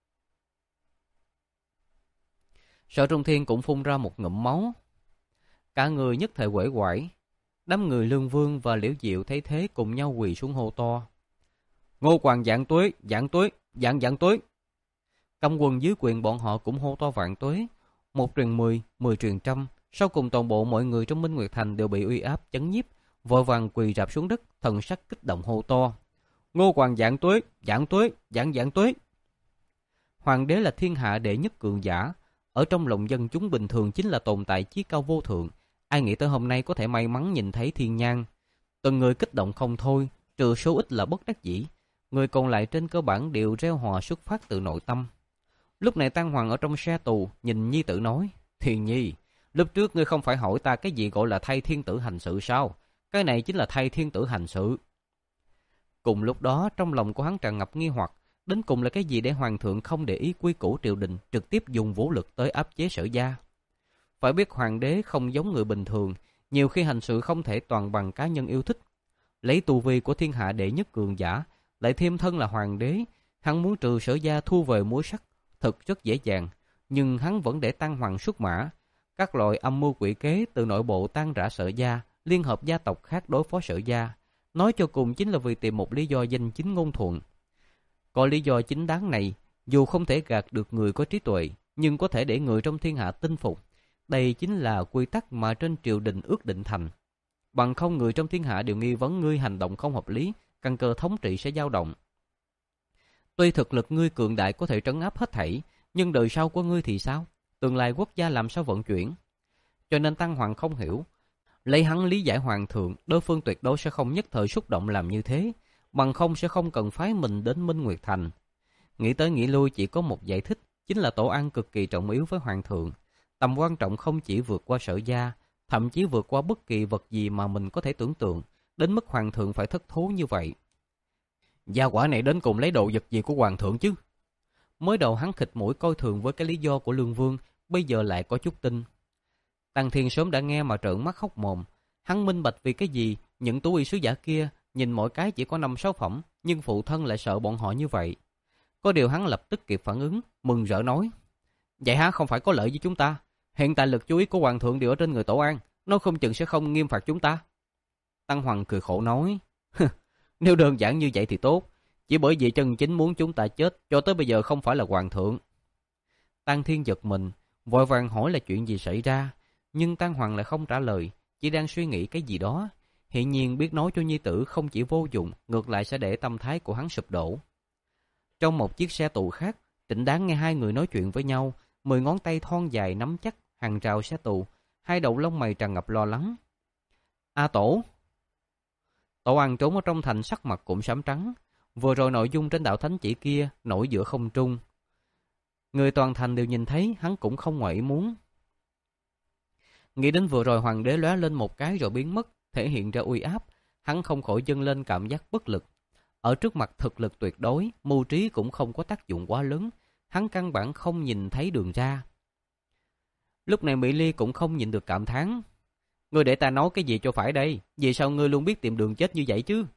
Sở Trung Thiên cũng phun ra một ngụm máu, cả người nhất thời uể oải. Đám người Lương Vương và Liễu Diệu thấy thế cùng nhau quỳ xuống hô to. Ngô Quảng vạn tuế, vạn tuế, vạn vạn tuế. Cầm quân dưới quyền bọn họ cũng hô to vạn tuế. Một truyền mười, mười truyền trăm. Sau cùng toàn bộ mọi người trong Minh Nguyệt Thành đều bị uy áp chấn nhiếp, vội vàng quỳ rạp xuống đất, thần sắc kích động hô to. Ngô Quảng vạn tuế, vạn tuế, vạn vạn tuế. Hoàng đế là thiên hạ đệ nhất cường giả, ở trong lòng dân chúng bình thường chính là tồn tại chí cao vô thượng. Ai nghĩ tới hôm nay có thể may mắn nhìn thấy thiên nhang. Từng người kích động không thôi, trừ số ít là bất đắc dĩ. Người còn lại trên cơ bản đều reo hò xuất phát từ nội tâm. Lúc này Tăng Hoàng ở trong xe tù nhìn nhi tử nói. Thiên nhi, lúc trước ngươi không phải hỏi ta cái gì gọi là thay thiên tử hành sự sao? Cái này chính là thay thiên tử hành sự. Cùng lúc đó trong lòng của hắn tràn ngập nghi hoặc. Đến cùng là cái gì để hoàng thượng không để ý quy củ triều đình, trực tiếp dùng vũ lực tới áp chế Sở Gia? Phải biết hoàng đế không giống người bình thường, nhiều khi hành sự không thể toàn bằng cá nhân yêu thích. Lấy tu vi của thiên hạ đệ nhất cường giả, lại thêm thân là hoàng đế, hắn muốn trừ Sở Gia thu về múa sắt, thật rất dễ dàng. Nhưng hắn vẫn để Tăng Hoàng xuất mã, các loại âm mưu quỷ kế từ nội bộ tan rã Sở Gia, liên hợp gia tộc khác đối phó Sở Gia. Nói cho cùng chính là vì tìm một lý do danh chính ngôn thuận. Có lý do chính đáng này, dù không thể gạt được người có trí tuệ, nhưng có thể để người trong thiên hạ tin phục. Đây chính là quy tắc mà trên triều đình ước định thành. Bằng không người trong thiên hạ đều nghi vấn ngươi hành động không hợp lý, căn cơ thống trị sẽ dao động. Tuy thực lực ngươi cường đại có thể trấn áp hết thảy, nhưng đời sau của ngươi thì sao? Tương lai quốc gia làm sao vận chuyển? Cho nên Tăng Hoàng không hiểu. Lấy hắn lý giải hoàng thượng, đối phương tuyệt đối sẽ không nhất thời xúc động làm như thế, bằng không sẽ không cần phái mình đến Minh Nguyệt Thành. Nghĩ tới nghĩ lui chỉ có một giải thích, chính là Tổ An cực kỳ trọng yếu với hoàng thượng. Tầm quan trọng không chỉ vượt qua Sở Gia, thậm chí vượt qua bất kỳ vật gì mà mình có thể tưởng tượng, đến mức hoàng thượng phải thất thố như vậy. Gia quả này đến cùng lấy đồ vật gì của hoàng thượng chứ? Mới đầu hắn khịt mũi coi thường với cái lý do của Lương Vương, bây giờ lại có chút tin. Tăng Thiên sớm đã nghe mà trợn mắt hốc mồm. Hắn minh bạch vì cái gì những tú y sứ giả kia nhìn mỗi cái chỉ có năm sáu phẩm, nhưng phụ thân lại sợ bọn họ như vậy. Có điều hắn lập tức kịp phản ứng, mừng rỡ nói. Vậy hả, không phải có lợi với chúng ta? Hiện tại lực chú ý của hoàng thượng đều ở trên người Tổ An, nó không chừng sẽ không nghiêm phạt chúng ta. Tăng Hoàng cười khổ nói. Nếu đơn giản như vậy thì tốt, Chỉ bởi vì chân chính muốn chúng ta chết cho tới bây giờ không phải là hoàng thượng. Tang Thiên giật mình, vội vàng hỏi là chuyện gì xảy ra, nhưng Tang Hoàng lại không trả lời, chỉ đang suy nghĩ cái gì đó. Hiển nhiên biết nói cho nhi tử không chỉ vô dụng, ngược lại sẽ để tâm thái của hắn sụp đổ. Trong một chiếc xe tù khác, Trịnh Đáng nghe hai người nói chuyện với nhau, mười ngón tay thon dài nắm chắc hàng rào xe tù, hai đầu lông mày tràn ngập lo lắng. A Tổ. Tổ ăn trốn ở trong thành, sắc mặt cũng sẫm trắng. Vừa rồi nội dung trên đạo thánh chỉ kia nổi giữa không trung, người toàn thành đều nhìn thấy, hắn cũng không ngoài ý muốn. Nghĩ đến vừa rồi hoàng đế lóe lên một cái rồi biến mất, thể hiện ra uy áp, hắn không khỏi dâng lên cảm giác bất lực. Ở trước mặt thực lực tuyệt đối, mưu trí cũng không có tác dụng quá lớn, hắn căn bản không nhìn thấy đường ra. Lúc này Mỹ Ly cũng không nhịn được cảm thán: ngươi để ta nói cái gì cho phải đây? Vì sao ngươi luôn biết tìm đường chết như vậy chứ?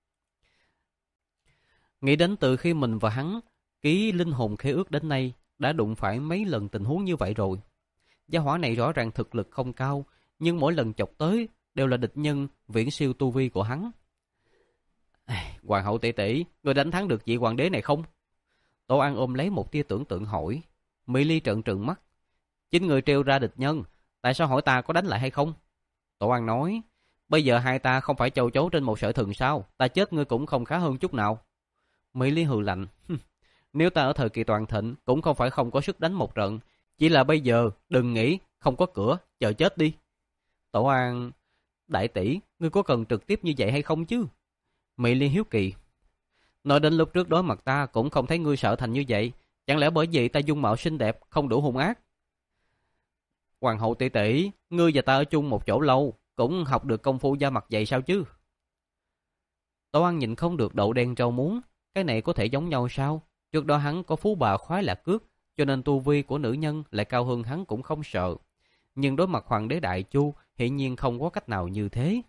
Nghĩ đến từ khi mình và hắn ký linh hồn khế ước đến nay, đã đụng phải mấy lần tình huống như vậy rồi. Gia hỏa này rõ ràng thực lực không cao, nhưng mỗi lần chọc tới đều là địch nhân viễn siêu tu vi của hắn. Hoàng hậu tỷ tỷ, ngươi đánh thắng được vị hoàng đế này không? Tô An ôm lấy một tia tưởng tượng hỏi. Mỹ Ly trợn trừng mắt: chính người trêu ra địch nhân, tại sao hỏi ta có đánh lại hay không? Tô An nói: bây giờ hai ta không phải châu chấu trên một sợi thừng sao? Ta chết ngươi cũng không khá hơn chút nào. Mỹ Ly hừ lạnh: nếu ta ở thời kỳ toàn thịnh cũng không phải không có sức đánh một trận, chỉ là bây giờ đừng nghĩ không có cửa, chờ chết đi. Tổ An: đại tỷ, ngươi có cần trực tiếp như vậy hay không chứ? Mỹ Ly hiếu kỳ: nói đến lúc trước đối mặt ta cũng không thấy ngươi sợ thành như vậy, chẳng lẽ bởi vì ta dung mạo xinh đẹp không đủ hung ác? Hoàng hậu tỷ tỷ, ngươi và ta ở chung một chỗ lâu, cũng học được công phu da mặt dày sao chứ? Tổ An nhìn không được đậu đen rau muống, cái này có thể giống nhau sao? Trước đó hắn có phú bà khoái lạc cước, cho nên tu vi của nữ nhân lại cao hơn hắn cũng không sợ. Nhưng đối mặt hoàng đế Đại Chu, hiển nhiên không có cách nào như thế.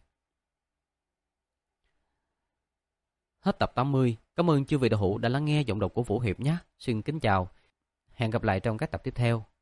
Hết tập tám mươi. Cảm ơn chư vị đạo hữu đã lắng nghe giọng đọc của Vũ Hiệp nhé. Xin kính chào. Hẹn gặp lại trong các tập tiếp theo.